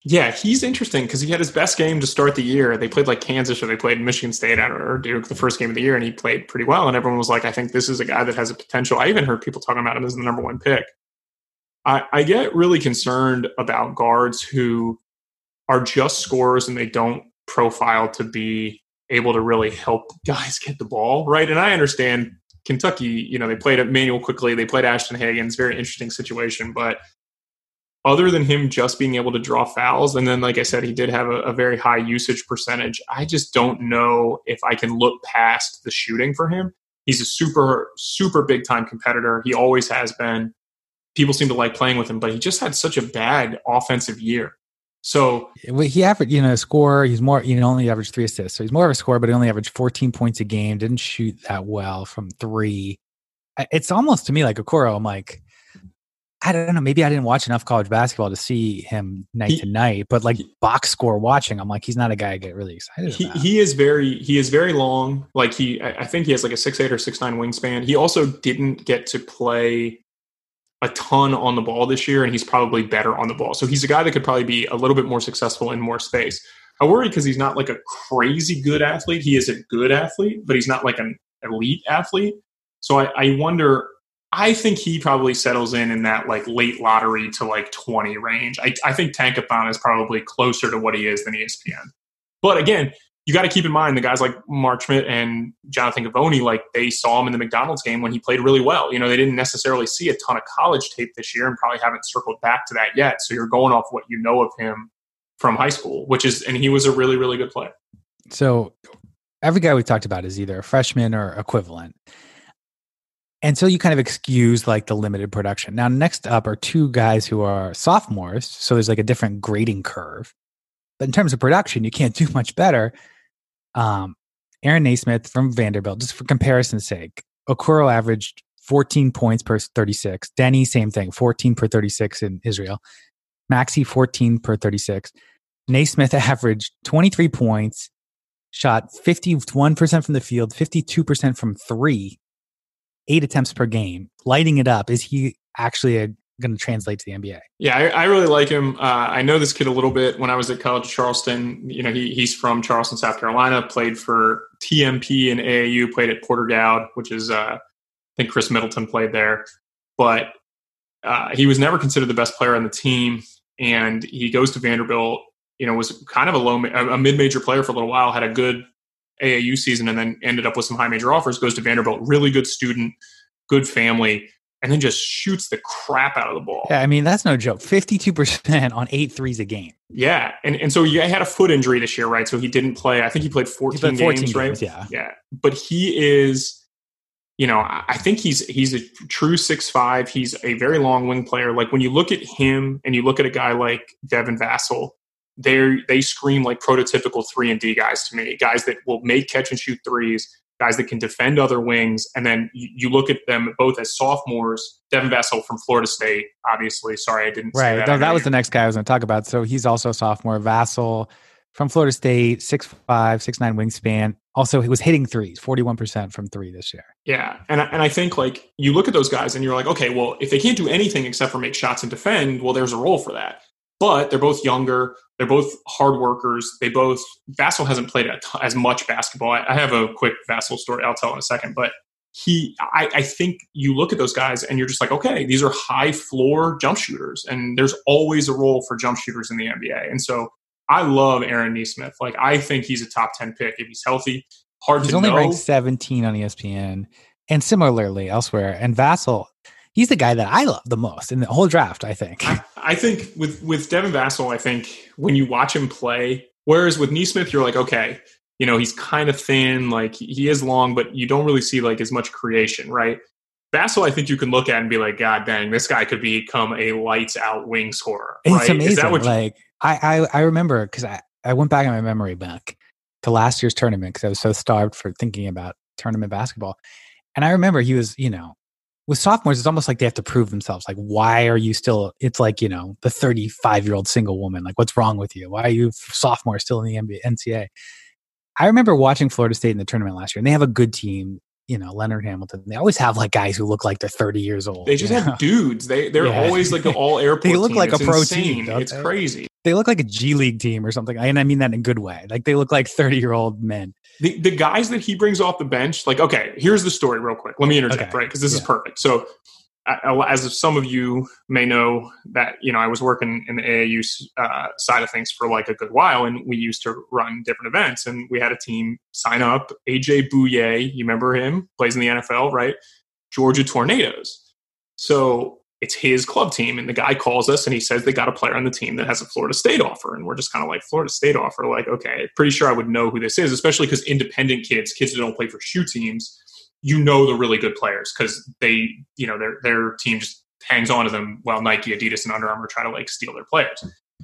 Yeah, he's interesting because he had his best game to start the year. They played like Kansas or they played Michigan State or Duke the first game of the year, and he played pretty well. And everyone was like, I think this is a guy that has a potential. I even heard people talking about him as the number one pick. I, I get really concerned about guards who are just scorers and they don't profile to be able to really help guys get the ball, right? And I understand Kentucky, you know, they played Emmanuel Quickly, they played Ashton Higgins, very interesting situation, but other than him just being able to draw fouls, and then, like I said, he did have a, a very high usage percentage, I just don't know if I can look past the shooting for him. He's a super, super big-time competitor. He always has been. People seem to like playing with him, but he just had such a bad offensive year. So he averaged, you know, score. He's more, you know, only averaged three assists. So he's more of a scorer, but he only averaged fourteen points a game. Didn't shoot that well from three. It's almost to me like Okoro. I'm like, I don't know. Maybe I didn't watch enough college basketball to see him night he, to night, but like box score watching, I'm like, he's not a guy I get really excited he, about. He is very, he is very long. Like he, I think he has like a six eight or six nine wingspan. He also didn't get to play a ton on the ball this year, and he's probably better on the ball. So he's a guy that could probably be a little bit more successful in more space. I worry because he's not like a crazy good athlete. He is a good athlete, but he's not like an elite athlete. So I, I wonder, I think he probably settles in in that like late lottery to like twenty range. I, I think Tankathon is probably closer to what he is than E S P N. But again, you got to keep in mind the guys like Mark Schmidt and Jonathan Givony, like they saw him in the McDonald's game when he played really well. You know, they didn't necessarily see a ton of college tape this year and probably haven't circled back to that yet. So you're going off what you know of him from high school, which is, and he was a really, really good player. So every guy we talked about is either a freshman or equivalent. And so you kind of excuse like the limited production. Now, next up are two guys who are sophomores. So there's like a different grading curve. But in terms of production, you can't do much better. Um, Aaron Naismith from Vanderbilt, just for comparison's sake, Okoro averaged fourteen points per thirty-six. Denny, same thing, fourteen per thirty-six in Israel. Maxey, fourteen per thirty-six. Naismith averaged twenty-three points, shot fifty-one percent from the field, fifty-two percent from three, eight attempts per game, lighting it up. Is he actually a going to translate to the N B A? Yeah, I, I really like him. Uh, I know this kid a little bit. When I was at College of Charleston, you know, he he's from Charleston, South Carolina, played for T M P and A A U, played at Porter Dowd, which is, uh, I think Chris Middleton played there. But uh, he was never considered the best player on the team. And he goes to Vanderbilt, you know, was kind of a low, a mid-major player for a little while, had a good A A U season, and then ended up with some high major offers, goes to Vanderbilt, really good student, good family, and then just shoots the crap out of the ball. Yeah, I mean, that's no joke. fifty-two percent on eight threes a game. Yeah, and and so he had a foot injury this year, right? So he didn't play. I think he played fourteen, he played fourteen games, games, right? Yeah. Yeah. But he is, you know, I think he's he's a true six five. He's a very long wing player. Like when you look at him and you look at a guy like Devin Vassell, they they scream like prototypical three and D guys to me. Guys that will make catch and shoot threes, guys that can defend other wings. And then you, you look at them both as sophomores. Devin Vassell from Florida State, obviously. Sorry, I didn't right. say that. That, that was the next guy I was going to talk about. So he's also a sophomore. Vassell from Florida State, six five, six nine wingspan. Also, he was hitting threes, forty-one percent from three this year. Yeah. And, and I think like you look at those guys and you're like, okay, well, if they can't do anything except for make shots and defend, well, there's a role for that. But they're both younger. They're both hard workers. They both – Vassell hasn't played a t- as much basketball. I, I have a quick Vassell story I'll tell in a second. But he I, I think you look at those guys and you're just like, okay, these are high-floor jump shooters. And there's always a role for jump shooters in the N B A. And so I love Aaron Naismith. Like, I think he's a top ten pick if he's healthy. Hard he's to only know. ranked seventeen on E S P N and similarly elsewhere. And Vassell – he's the guy that I love the most in the whole draft, I think. I, I think with, with Devin Vassell, I think when you watch him play, whereas with Naismith, you're like, okay, you know, he's kind of thin, like he is long, but you don't really see like as much creation, right? Vassell, I think you can look at and be like, God dang, this guy could become a lights out wing scorer. Right? It's amazing. Is that what you- like I, I, I remember because I, I went back in my memory bank to last year's tournament because I was so starved for thinking about tournament basketball. And I remember he was, you know, with sophomores, it's almost like they have to prove themselves. Like, why are you still, it's like, you know, the thirty-five-year-old single woman. Like, what's wrong with you? Why are you sophomore still in the N B A, N C A A? I remember watching Florida State in the tournament last year, and they have a good team, you know, Leonard Hamilton. They always have, like, guys who look like they're thirty years old. They just have know? dudes. They, they're yeah. always like the all-airport They look team. like it's a pro insane. team. It's they? crazy. they look like a G League team or something. And I mean that in a good way. Like they look like thirty-year-old men. The the guys that he brings off the bench, like, okay, here's the story real quick. Let me interject, okay. right? Because this yeah. is perfect. So as some of you may know that, you know, I was working in the A A U uh, side of things for like a good while, and we used to run different events, and we had a team sign up. A J Bouye, you remember him, plays in the N F L, right? Georgia Tornadoes. So it's his club team, and the guy calls us and he says they got a player on the team that has a Florida State offer. And we're just kind of like, Florida State offer? Like, okay, pretty sure I would know who this is, especially because independent kids, kids that don't play for shoe teams, you know, the really good players because they, you know, their their team just hangs on to them while Nike, Adidas, and Under Armour try to like steal their players.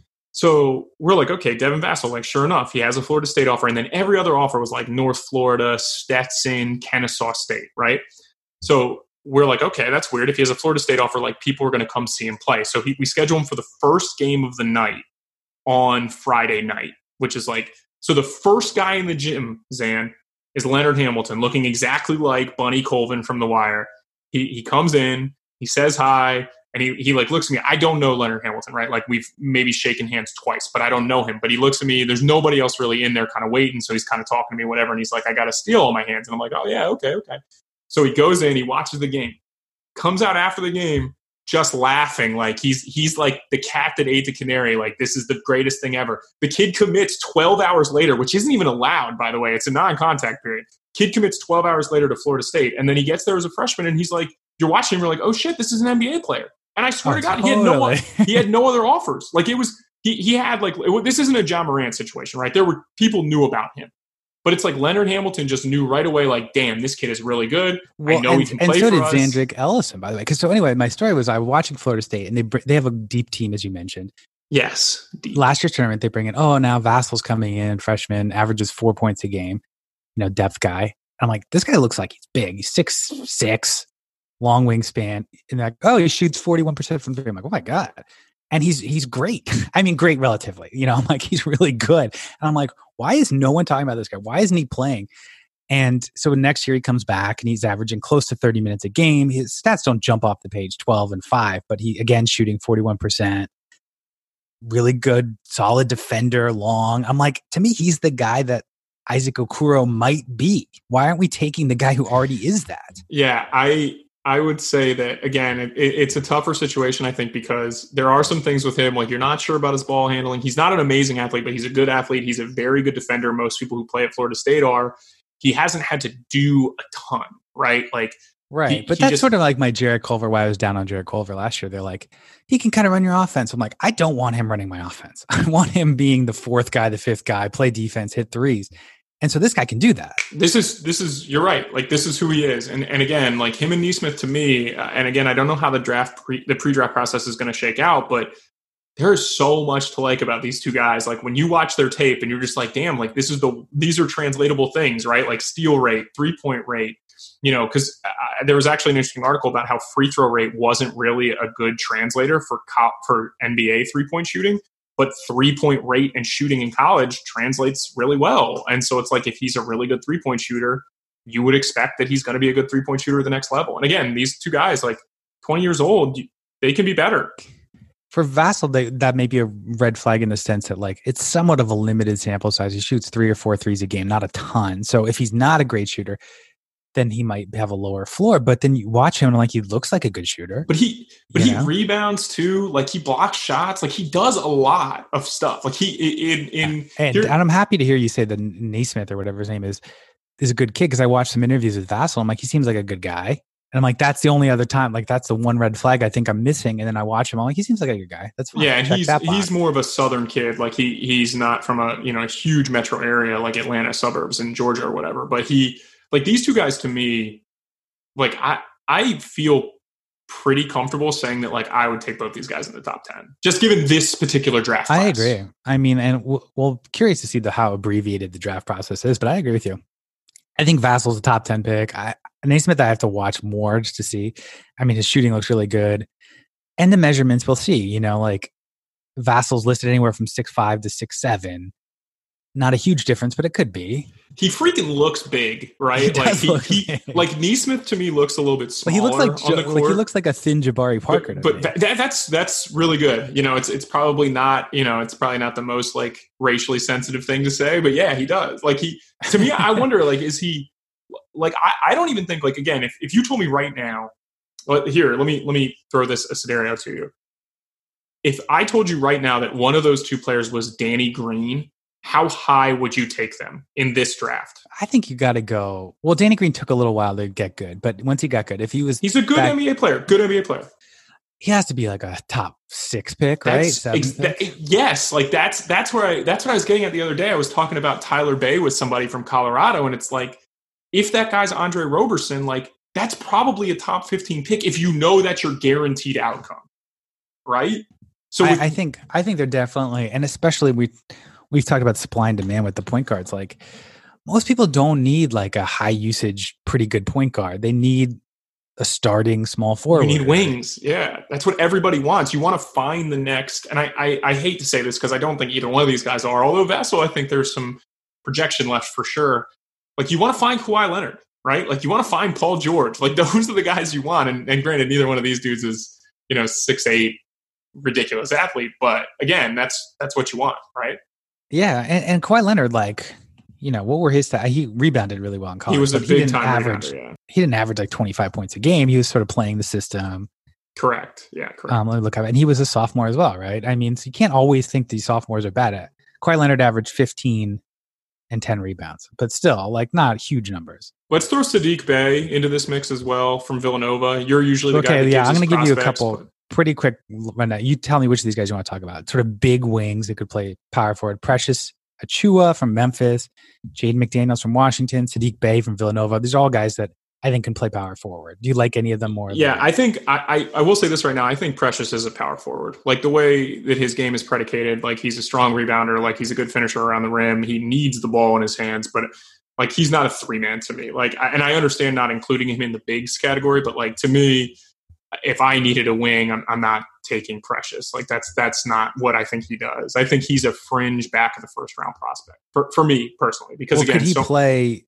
So we're like, okay, Devin Vassell, like sure enough, he has a Florida State offer. And then every other offer was like North Florida, Stetson, Kennesaw State, right? So we're like, okay, that's weird. If he has a Florida State offer, like people are going to come see him play. So he, we schedule him for the first game of the night on Friday night, which is like, so the first guy in the gym, Zan, is Leonard Hamilton, looking exactly like Bunny Colvin from The Wire. He he comes in, he says hi, and he he like looks at me. I don't know Leonard Hamilton, right? Like we've maybe shaken hands twice, but I don't know him. But he looks at me. There's nobody else really in there kind of waiting, so he's kind of talking to me, whatever. And he's like, I got a steal on my hands. And I'm like, oh, yeah, okay, okay. So he goes in, he watches the game, comes out after the game, just laughing like he's he's like the cat that ate the canary. Like this is the greatest thing ever. The kid commits twelve hours later, which isn't even allowed, by the way. It's a non-contact period. Kid commits twelve hours later to Florida State, and then he gets there as a freshman, and he's like, you're watching him, you're like, oh shit, this is an N B A player. And I swear oh, to God, totally. he had no he had no other offers. Like it was he he had like it, this isn't a Ja Morant situation, right? There were people knew about him. But it's like Leonard Hamilton just knew right away, like, damn, this kid is really good. Well, I know and, he can play for us. And so did Zandrick Ellison, by the way. Because so anyway, my story was I was watching Florida State, and they they have a deep team, as you mentioned. Yes. Deep. Last year's tournament, they bring in, oh, now Vassell's coming in, freshman, averages four points a game, you know, depth guy. I'm like, this guy looks like he's big. He's six six, long wingspan. And they're like, oh, he shoots forty-one percent from three. I'm like, oh, my God. And he's he's great. I mean, great relatively. You know, I'm like, he's really good. And I'm like, why is no one talking about this guy? Why isn't he playing? And so next year he comes back and he's averaging close to thirty minutes a game. His stats don't jump off the page, twelve and five, but he, again, shooting forty-one percent. Really good, solid defender, long. I'm like, to me, he's the guy that Isaac Okoro might be. Why aren't we taking the guy who already is that? Yeah, I... I would say that, again, it, it's a tougher situation, I think, because there are some things with him, like you're not sure about his ball handling. He's not an amazing athlete, but he's a good athlete. He's a very good defender. Most people who play at Florida State are. He hasn't had to do a ton, right? Like, right. He, but he that's just, sort of like my Jared Culver, why I was down on Jared Culver last year. They're like, he can kind of run your offense. I'm like, I don't want him running my offense. I want him being the fourth guy, the fifth guy, play defense, hit threes. And so this guy can do that. This is, this is, you're right. Like, this is who he is. And and again, like him and Nesmith to me, uh, and again, I don't know how the draft, pre, the pre-draft process is going to shake out, but there is so much to like about these two guys. Like when you watch their tape and you're just like, damn, like this is the, these are translatable things, right? Like steal rate, three point rate, you know, cause uh, there was actually an interesting article about how free throw rate wasn't really a good translator for cop, for N B A three point shooting. But three-point rate and shooting in college translates really well. And so it's like if he's a really good three-point shooter, you would expect that he's going to be a good three-point shooter at the next level. And again, these two guys, like twenty years old, they can be better. For Vassell, they, that may be a red flag in the sense that like it's somewhat of a limited sample size. He shoots three or four threes a game, not a ton. So if he's not a great shooter, then he might have a lower floor. But then you watch him and like he looks like a good shooter. But he but he know? rebounds too. Like he blocks shots. Like he does a lot of stuff. Like he in in and, and I'm happy to hear you say that Naismith or whatever his name is is a good kid because I watched some interviews with Vassell. I'm like, he seems like a good guy. And I'm like, that's the only other time. Like that's the one red flag I think I'm missing. And then I watch him. I'm like, he seems like a good guy. That's fine. Yeah, and he's he's more of a southern kid. Like he he's not from a you know a huge metro area like Atlanta suburbs in Georgia or whatever. But he like these two guys to me. Like I, I feel pretty comfortable saying that like I would take both these guys in the top ten, just given this particular draft class. I agree. I mean, and we'll, we'll curious to see the how abbreviated the draft process is, but I agree with you. I think Vassell's a top ten pick. I, Naismith, I have to watch more just to see. I mean, his shooting looks really good, and the measurements we'll see. You know, like Vassell's listed anywhere from six five to six seven. Not a huge difference, but it could be. He freaking looks big, right? He like does he, look he big. like Neesmith to me looks a little bit smaller. But he looks like, on the Jo- court. like he looks like a thin Jabari Parker. But, to but me. that, that, that's that's really good. You know, it's it's probably not you know it's probably not the most like racially sensitive thing to say, but yeah, he does. Like he to me, I wonder like is he like I, I don't even think like again if if you told me right now, well, here let me let me throw this a scenario to you. If I told you right now that one of those two players was Danny Green, how high would you take them in this draft? I think you got to go. Well, Danny Green took a little while to get good, but once he got good, if he was, he's a good back, N B A player. Good N B A player. He has to be like a top six pick, right? That's, ex- that, yes, like that's that's where I that's what I was getting at the other day. I was talking about Tyler Bay with somebody from Colorado, and it's like if that guy's Andre Roberson, like that's probably a top fifteen pick if you know that's your guaranteed outcome, right? So I, with, I think I think they're definitely, and especially we we've talked about supply and demand with the point guards. Like most people don't need like a high usage, pretty good point guard. They need a starting small forward. You need wings. Yeah, that's what everybody wants. You want to find the next. And I I, I hate to say this because I don't think either one of these guys are. Although Vassell, I think there's some projection left for sure. Like you want to find Kawhi Leonard, right? Like you want to find Paul George. Like those are the guys you want. And, and granted, neither one of these dudes is you know six eight. Ridiculous athlete, but again, that's that's what you want, right? Yeah, and, and Kawhi Leonard, like, you know, what were his stats? He rebounded really well in college. He was a big big time average. rebounder, yeah. He didn't average like twenty-five points a game. He was sort of playing the system. Correct. Yeah, correct. Um, let me look up, and he was a sophomore as well, right? I mean, so you can't always think these sophomores are bad at. Kawhi Leonard averaged fifteen and ten rebounds, but still, like, not huge numbers. Let's throw Saddiq Bey into this mix as well from Villanova. You're usually the okay, guy that yeah, gives I'm going to give you a prospects, couple. But... Pretty quick rundown. You tell me which of these guys you want to talk about. Sort of big wings that could play power forward. Precious Achiuwa from Memphis, Jaden McDaniels from Washington, Saddiq Bey from Villanova. These are all guys that I think can play power forward. Do you like any of them more? Yeah, I think I, I I will say this right now. I think Precious is a power forward. Like the way that his game is predicated, like he's a strong rebounder, like he's a good finisher around the rim. He needs the ball in his hands, but like he's not a three man to me. Like, I, and I understand not including him in the bigs category, but like to me, if I needed a wing, I'm, I'm not taking Precious. Like that's that's not what I think he does. I think he's a fringe back of the first round prospect for, for me personally. Because well, again, could he so, play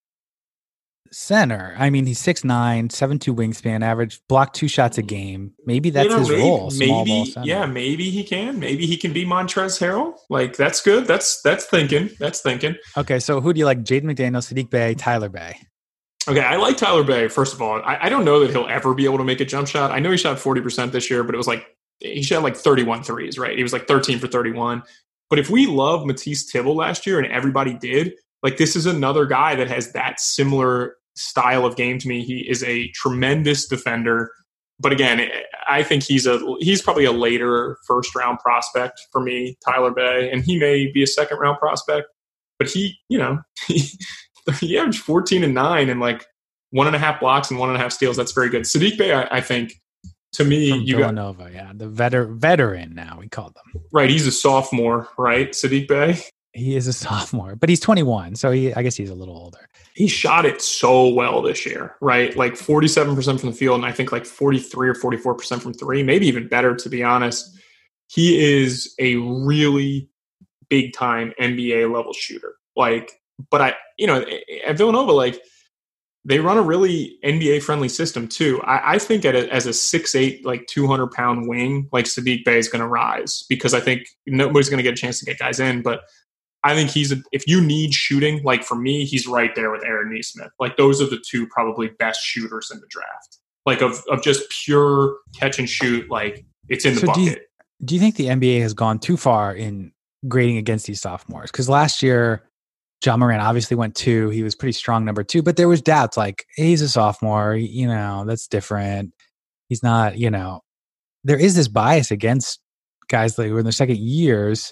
center? I mean, he's six nine, seven two wingspan, average block two shots a game. Maybe that's you know, his maybe, role. Small maybe, ball center. yeah, maybe he can. Maybe he can be Montrezl Harrell. Like that's good. That's that's thinking. That's thinking. Okay, so who do you like? Jaden McDaniel, Saddiq Bey, Tyler Bey. Okay, I like Tyler Bey, first of all. I, I don't know that he'll ever be able to make a jump shot. I know he shot forty percent this year, but it was like he shot like thirty-one threes, right? He was like thirteen for thirty-one. But if we love Matisse Thybulle last year and everybody did, like this is another guy that has that similar style of game to me. He is a tremendous defender. But again, I think he's a he's probably a later first round prospect for me, Tyler Bey, and he may be a second round prospect. But he, you know, he, he averaged fourteen and nine and like one and a half blocks and one and a half steals. That's very good. Saddiq Bey, I, I think, to me, From you Villanova, got, yeah, the veter- veteran now we call them. Right, he's a sophomore, right? Saddiq Bey. He is a sophomore, but he's twenty-one, so he I guess he's a little older. He shot it so well this year, right? Like forty-seven percent from the field, and I think like forty-three or forty-four percent from three, maybe even better, to be honest. He is a really big time N B A level shooter. Like, but I, you know, at Villanova, like they run a really N B A friendly system too. I, I think at a, as a six eight, like two hundred pound wing, like Saddiq Bey is going to rise because I think nobody's going to get a chance to get guys in. But I think he's, a, if you need shooting, like for me, he's right there with Aaron Nesmith. Like those are the two probably best shooters in the draft. Like of, of just pure catch and shoot. Like it's in the so bucket. Do you, do you think the N B A has gone too far in grading against these sophomores? Because last year, John Moran obviously went two. He was pretty strong number two, but there was doubts like he's a sophomore, you know, that's different. He's not, you know, there is this bias against guys like who are in their second years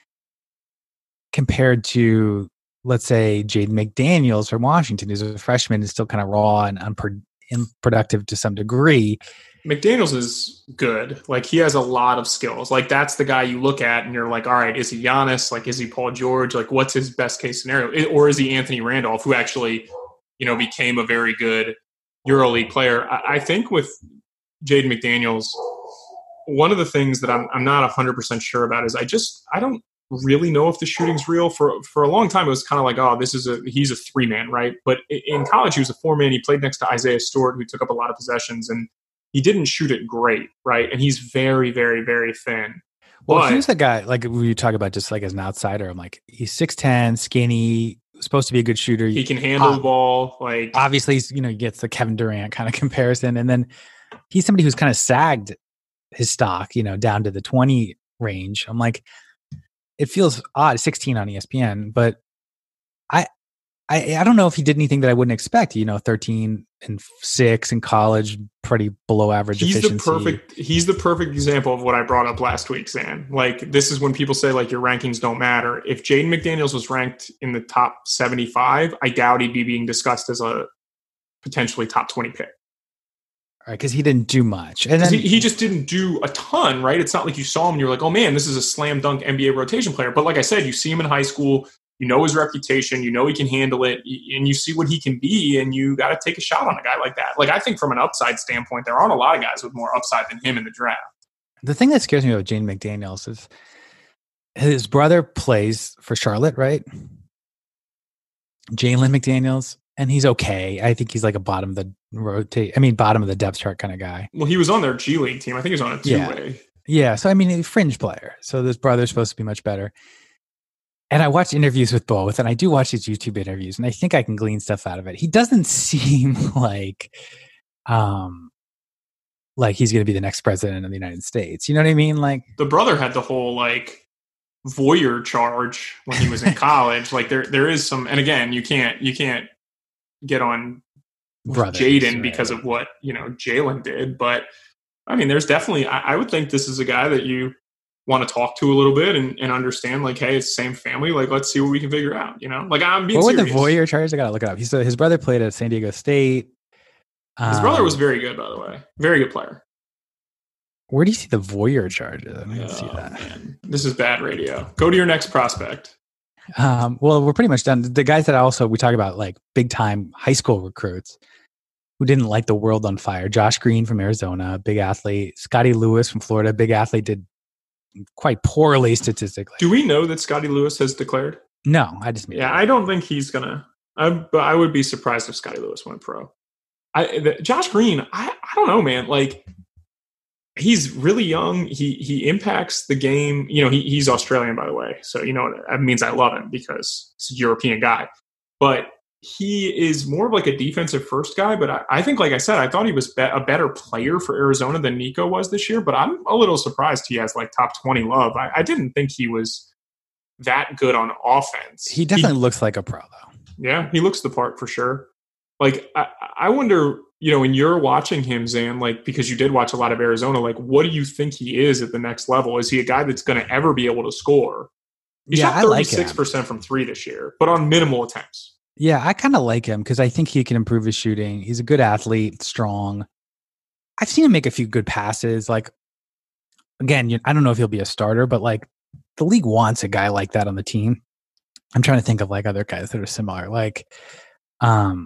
compared to, let's say, Jaden McDaniels from Washington, who's a freshman and still kind of raw and unpro- unproductive to some degree. McDaniels is good. Like he has a lot of skills. Like that's the guy you look at and you're like, all right, is he Giannis? Like, is he Paul George? Like what's his best case scenario? Or is he Anthony Randolph, who actually, you know, became a very good EuroLeague player? I, I think with Jaden McDaniels, one of the things that I'm, I'm not one hundred percent sure about is I just, I don't really know if the shooting's real. For for a long time, it was kind of like, oh, this is a he's a three man, right? But in college, he was a four man. He played next to Isaiah Stewart, who took up a lot of possessions, and he didn't shoot it great, right? And he's very, very, very thin. Well, but, he's a guy, like we talk about just like as an outsider, I'm like, he's six ten, skinny, supposed to be a good shooter. He can handle uh, the ball. Like obviously, he's, you know, he gets the Kevin Durant kind of comparison. And then he's somebody who's kind of sagged his stock, you know, down to the twenty range. I'm like, it feels odd, sixteen on E S P N, but I, I, I don't know if he did anything that I wouldn't expect. You know, thirteen and six in college, pretty below average he's efficiency. The perfect, he's the perfect example of what I brought up last week, Zan. Like, this is when people say, like, your rankings don't matter. If Jaden McDaniels was ranked in the top seventy-five, I doubt he'd be being discussed as a potentially top twenty pick. All right, because he didn't do much. And then he, he just didn't do a ton, right? It's not like you saw him and you're like, oh, man, this is a slam dunk N B A rotation player. But like I said, you see him in high school. You know his reputation. You know he can handle it, and you see what he can be, and you got to take a shot on a guy like that. Like, I think from an upside standpoint, there aren't a lot of guys with more upside than him in the draft. The thing that scares me about Jaden McDaniels is his brother plays for Charlotte, right? Jalen McDaniels, and he's okay. I think he's like a bottom of the rotate. I mean, bottom of the depth chart kind of guy. Well, he was on their G League team. I think he was on a two-way. Yeah. yeah. So, I mean, a fringe player. So this brother's supposed to be much better. And I watch interviews with both, and I do watch his YouTube interviews, and I think I can glean stuff out of it. He doesn't seem like, um, like he's going to be the next president of the United States. You know what I mean? Like the brother had the whole like voyeur charge when he was in college. Like there, there is some, and again, you can't, you can't get on Jaden right. because of what you know Jalen did. But I mean, there's definitely, I, I would think this is a guy that you want to talk to a little bit and, and understand, like, hey, it's the same family. Like, let's see what we can figure out, you know? Like, I'm being what serious. What were the voyeur charges? I got to look it up. He said his brother played at San Diego State. His um, brother was very good, by the way. Very good player. Where do you see the voyeur charges? I didn't oh, see that. Man. This is bad radio. Go to your next prospect. Um, well, we're pretty much done. The guys that also, we talk about, like, big-time high school recruits who didn't light the world on fire. Josh Green from Arizona, big athlete. Scotty Lewis from Florida, big athlete, did quite poorly statistically. Do we know that Scotty Lewis has declared? No, I just mean yeah. That. I don't think he's gonna. I, but I would be surprised if Scotty Lewis went pro. I the, Josh Green. I, I don't know, man. Like he's really young. He he impacts the game. You know, he he's Australian, by the way. So you know that means I love him because he's a European guy. But he is more of like a defensive first guy, but I, I think, like I said, I thought he was be- a better player for Arizona than Nico was this year, but I'm a little surprised he has like top twenty love. I, I didn't think he was that good on offense. He definitely he, looks like a pro though. Yeah, he looks the part for sure. Like, I, I wonder, you know, when you're watching him, Zan, like, because you did watch a lot of Arizona, like, what do you think he is at the next level? Is he a guy that's going to ever be able to score? He yeah, shot thirty-six percent like from three this year, but on minimal attempts. Yeah, I kind of like him because I think he can improve his shooting. He's a good athlete, strong. I've seen him make a few good passes. Like, again, you, I don't know if he'll be a starter, but like the league wants a guy like that on the team. I'm trying to think of like other guys that are similar. Like, um,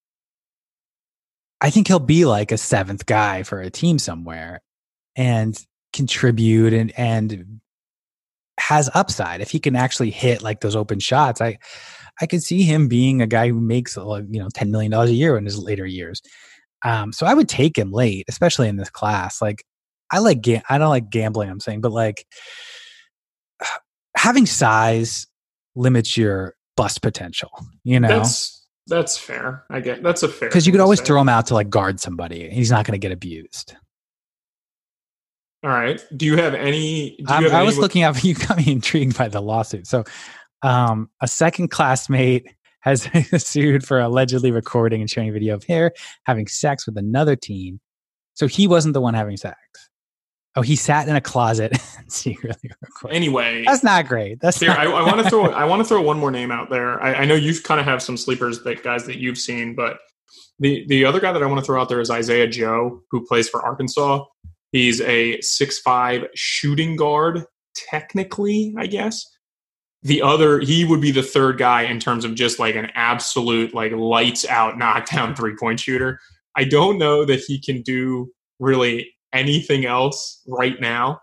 I think he'll be like a seventh guy for a team somewhere and contribute and and has upside if he can actually hit like those open shots. I. I could see him being a guy who makes, you know, ten million dollars a year in his later years. Um, so I would take him late, especially in this class. Like, I like, ga- I don't like gambling, I'm saying, but like having size limits your bust potential, you know? That's, that's fair. I get, that's a fair. Because you could always throw him out to like guard somebody and he's not going to get abused. All right. Do you have any, do you um, have I any was w- looking up, you got me intrigued by the lawsuit. So, Um, a second classmate has sued for allegedly recording and sharing video of her having sex with another teen. So he wasn't the one having sex. Oh, he sat in a closet and secretly recorded. Anyway, that's not great. That's here. Not I, I want to throw. I want to throw one more name out there. I, I know you kind of have some sleepers, that guys that you've seen, but the the other guy that I want to throw out there is Isaiah Joe, who plays for Arkansas. He's a six five shooting guard, technically, I guess. The other, he would be the third guy in terms of just like an absolute like lights out knockdown three point shooter. I don't know that he can do really anything else right now,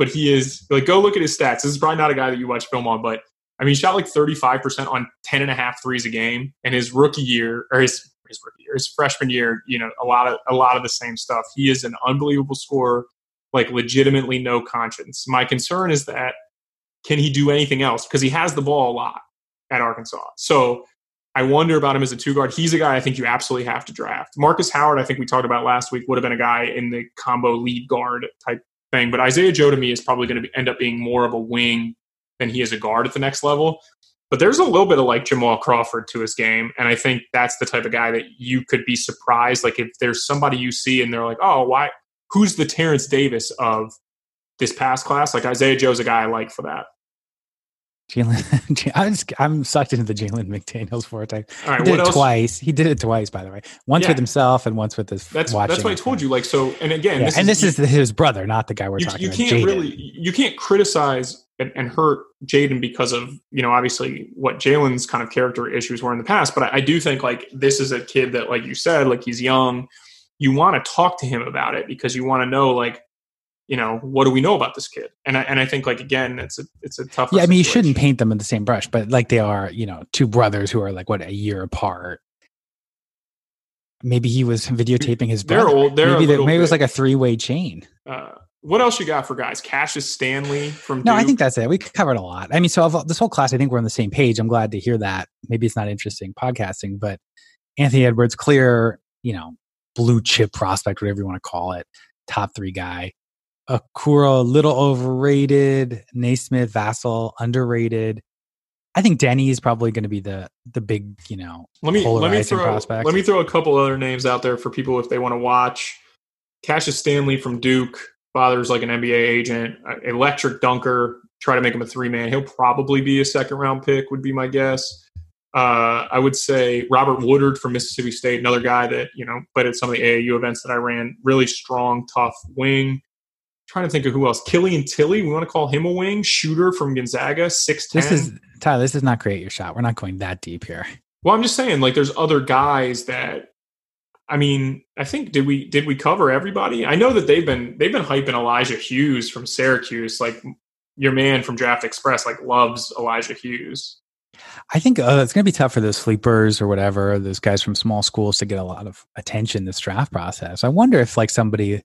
but he is like, go look at his stats. This is probably not a guy that you watch film on, but I mean, he shot like thirty-five percent on ten and a half threes a game. And his rookie year or his, his rookie year, his freshman year, you know, a lot of, a lot of the same stuff. He is an unbelievable scorer, like legitimately no conscience. My concern is that can he do anything else? Because he has the ball a lot at Arkansas. So I wonder about him as a two guard. He's a guy I think you absolutely have to draft. Marcus Howard, I think we talked about last week, would have been a guy in the combo lead guard type thing. But Isaiah Joe to me is probably going to be, end up being more of a wing than he is a guard at the next level. But there's a little bit of like Jamal Crawford to his game. And I think that's the type of guy that you could be surprised. Like if there's somebody you see and they're like, oh, why? Who's the Terrence Davis of this past class? Like Isaiah Joe's a guy I like for that. Jalen, I'm, just, I'm sucked into the Jalen McDaniels forte. All right, he did what it else? twice. He did it twice, by the way. Once Yeah. with himself and once with his That's watching. that's what I told you. Like so, and again, Yeah, this and is, this is his brother, not the guy we're you, talking you about. can't Jaden. really you can't criticize and, and hurt Jaden because of, you know, obviously what Jalen's kind of character issues were in the past. But I, I do think like this is a kid that, like you said, like he's young. You want to talk to him about it because you want to know, like, you know, what do we know about this kid? And I, and I think like, again, it's a, it's a tough. Yeah. I mean, you situation. shouldn't paint them in the same brush, but like they are, you know, two brothers who are like, what, a year apart. Maybe he was videotaping his They're brother. old. They're a maybe there- little maybe it was bit- like a three-way chain. Uh, what else you got for guys? Cassius Stanley from Duke. No, I think that's it. We covered a lot. I mean, so of this whole class, I think we're on the same page. I'm glad to hear that. Maybe it's not interesting podcasting, but Anthony Edwards, clear, you know, blue chip prospect, whatever you want to call it, top three guy. Akura, a little overrated. Naismith, Vassell, underrated. I think Denny is probably going to be the the big, you know, let me let me polarizing throw prospect. let me throw a couple other names out there for people if they want to watch. Cassius Stanley from Duke, father's like an N B A agent, electric dunker. Try to make him a three man. He'll probably be a second round pick, would be my guess. Uh, I would say Robert Woodard from Mississippi State, another guy that, you know, played at some of the A A U events that I ran. Really strong, tough wing. Trying to think of who else. Killian Tilly, we want to call him a wing. Shooter from Gonzaga, six ten. This is Tyler. This is not create your shot. We're not going that deep here. Well, I'm just saying, like, there's other guys that. I mean, I think did we did we cover everybody? I know that they've been they've been hyping Elijah Hughes from Syracuse. Like your man from Draft Express, like loves Elijah Hughes. I think uh, it's going to be tough for those sleepers or whatever, those guys from small schools to get a lot of attention this draft process. I wonder if like somebody,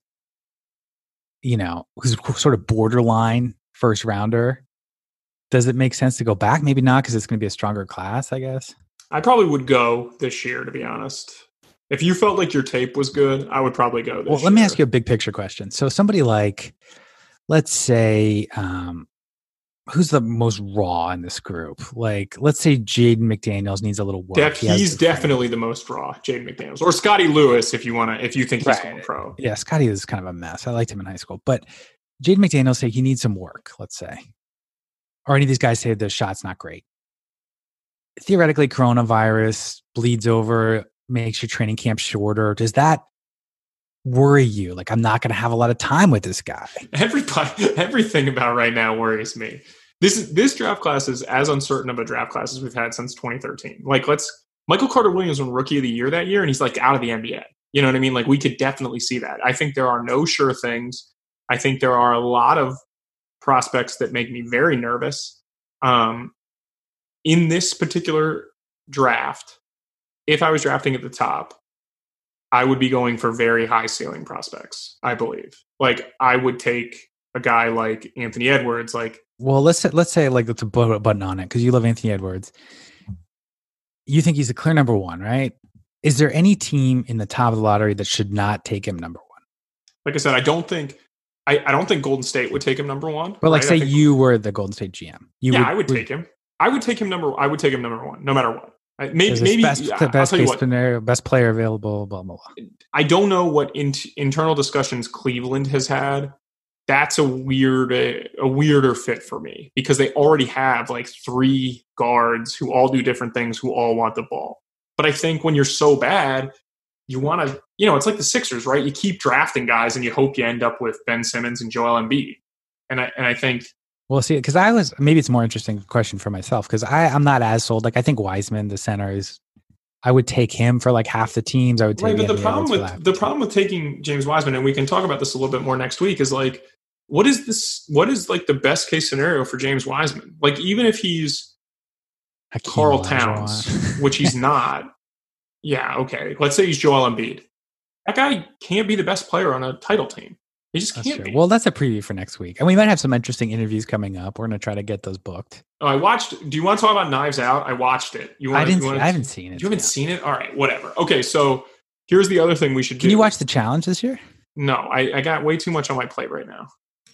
you know, who's sort of borderline first rounder, does it make sense to go back? Maybe not because it's going to be a stronger class, I guess. I probably would go this year, to be honest. If you felt like your tape was good, I would probably go this Well, let year. me ask you a big picture question. So somebody like, let's say, um, who's the most raw in this group? Like, let's say Jaden McDaniels needs a little work. Def- He has he's the frame. definitely the most raw, Jaden McDaniels, or Scotty Lewis, if you want to, if you think he's Right. going pro. Yeah, Scotty is kind of a mess. I liked him in high school, but Jaden McDaniels say he needs some work, let's say. Or any of these guys say the shot's not great. Theoretically, coronavirus bleeds over, makes your training camp shorter. Does that worry you? Like, I'm not going to have a lot of time with this guy. Everybody, everything about right now worries me. This is this draft class is as uncertain of a draft class as we've had since twenty thirteen. Like, let's Michael Carter Williams won Rookie of the Year that year, and he's like out of the N B A. You know what I mean? Like, we could definitely see that. I think there are no sure things. I think there are a lot of prospects that make me very nervous. Um, in this particular draft, if I was drafting at the top, I would be going for very high ceiling prospects, I believe. Like, I would take a guy like Anthony Edwards. Like, Well, let's say, let's say like let's put a button on it because you love Anthony Edwards. You think he's a clear number one, right? Is there any team in the top of the lottery that should not take him number one? like I said, I don't think I, I don't think Golden State would take him number one. But like, right? I say think- you were the Golden State G M. You yeah, would, I would take him. I would take him number. I would take him number one, no matter what. I- Maybe, Is maybe best, yeah, the I'll best tell you case what. scenario, best player available, blah blah blah. I don't know what in, internal discussions Cleveland has had. That's a weird, a, a weirder fit for me because they already have like three guards who all do different things, who all want the ball. But I think when you're so bad, you want to, you know, it's like the Sixers, right? You keep drafting guys and you hope you end up with Ben Simmons and Joel Embiid. And I and I think Well, see, because I was maybe it's a more interesting question for myself because I I'm not as sold. Like I think Wiseman, the center, is. I would take him for like half the teams. I would take. right, but the Anthony problem Edwards for with half the problem with taking James Wiseman, and we can talk about this a little bit more next week, is like what is this? What is like the best case scenario for James Wiseman? Like, even if he's Hakeem Karl Olajuwon. Towns, which he's not. Yeah, okay. Let's say he's Joel Embiid. That guy can't be the best player on a title team. He just That's can't true. be. Well, that's a preview for next week. And we might have some interesting interviews coming up. We're going to try to get those booked. Oh, I watched. Do you want to talk about Knives Out? I watched it. You want? I didn't. You See, want I haven't seen it. You haven't yet. seen it? All right, whatever. Okay, so here's the other thing we should do. Can you watch the challenge this year? No, I, I got way too much on my plate right now.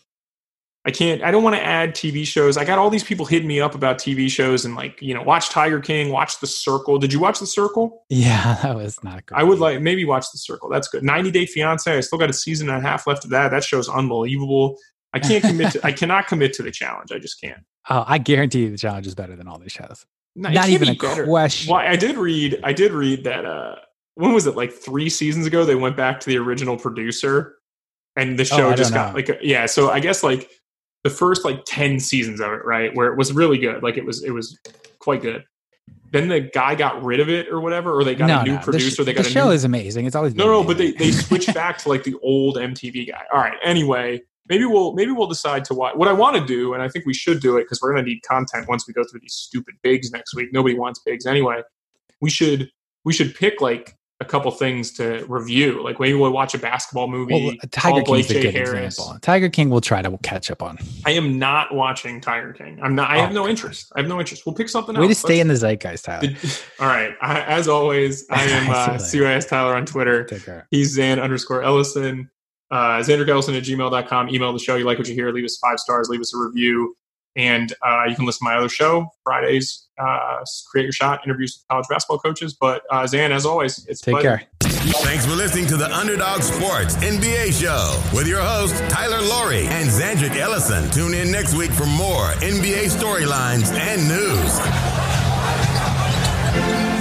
I can't. I don't want to add T V shows. I got all these people hitting me up about T V shows and like, you know, watch Tiger King, watch The Circle. Did you watch The Circle? Yeah, that was not good. I would like maybe watch The Circle. That's good. ninety Day Fiance. I still got a season and a half left of that. That show's unbelievable. I can't commit. to, I cannot commit to the challenge. I just can't. Oh, I guarantee you the challenge is better than all these shows. No, it Not can't even be a better. question. Well, I did read. I did read that. Uh, when was it? Like three seasons ago, they went back to the original producer, and the show Oh, I just don't got know. like a, yeah. So I guess like the first like ten seasons of it, right, where it was really good. Like it was it was quite good. Then the guy got rid of it or whatever, or they got no, a new no. producer. The, sh- they got the a show new, is amazing. It's always no, been no, but they amazing. they switched back to like the old M T V guy. All right. Anyway, maybe we'll maybe we'll decide to watch. What I want to do, and I think we should do it because we're going to need content once we go through these stupid bigs next week. Nobody wants bigs anyway. We should we should pick like a couple things to review. Like maybe we'll watch a basketball movie. Well, Tiger call Blake King's a J. good Harris. example. Tiger King will try to catch up on. I am not watching Tiger King. I'm not. I Oh, have no God. interest. I have no interest. We'll pick something Way else. to stay Let's- in the zeitgeist, Tyler. All right. I, as always, I am uh, See C you Y S Tyler on Twitter. Take care. He's Zan underscore Ellison. Uh, Xander Ellison at gmail dot com. Email the show. You like what you hear, leave us five stars, leave us a review. And uh, you can listen to my other show, Fridays, uh, Create Your Shot, interviews with college basketball coaches. But uh, Zan, as always, it's a Take pleasure. care. Thanks for listening to the Underdog Sports N B A Show with your hosts, Tyler Laurie and Zandrick Ellison. Tune in next week for more N B A storylines and news.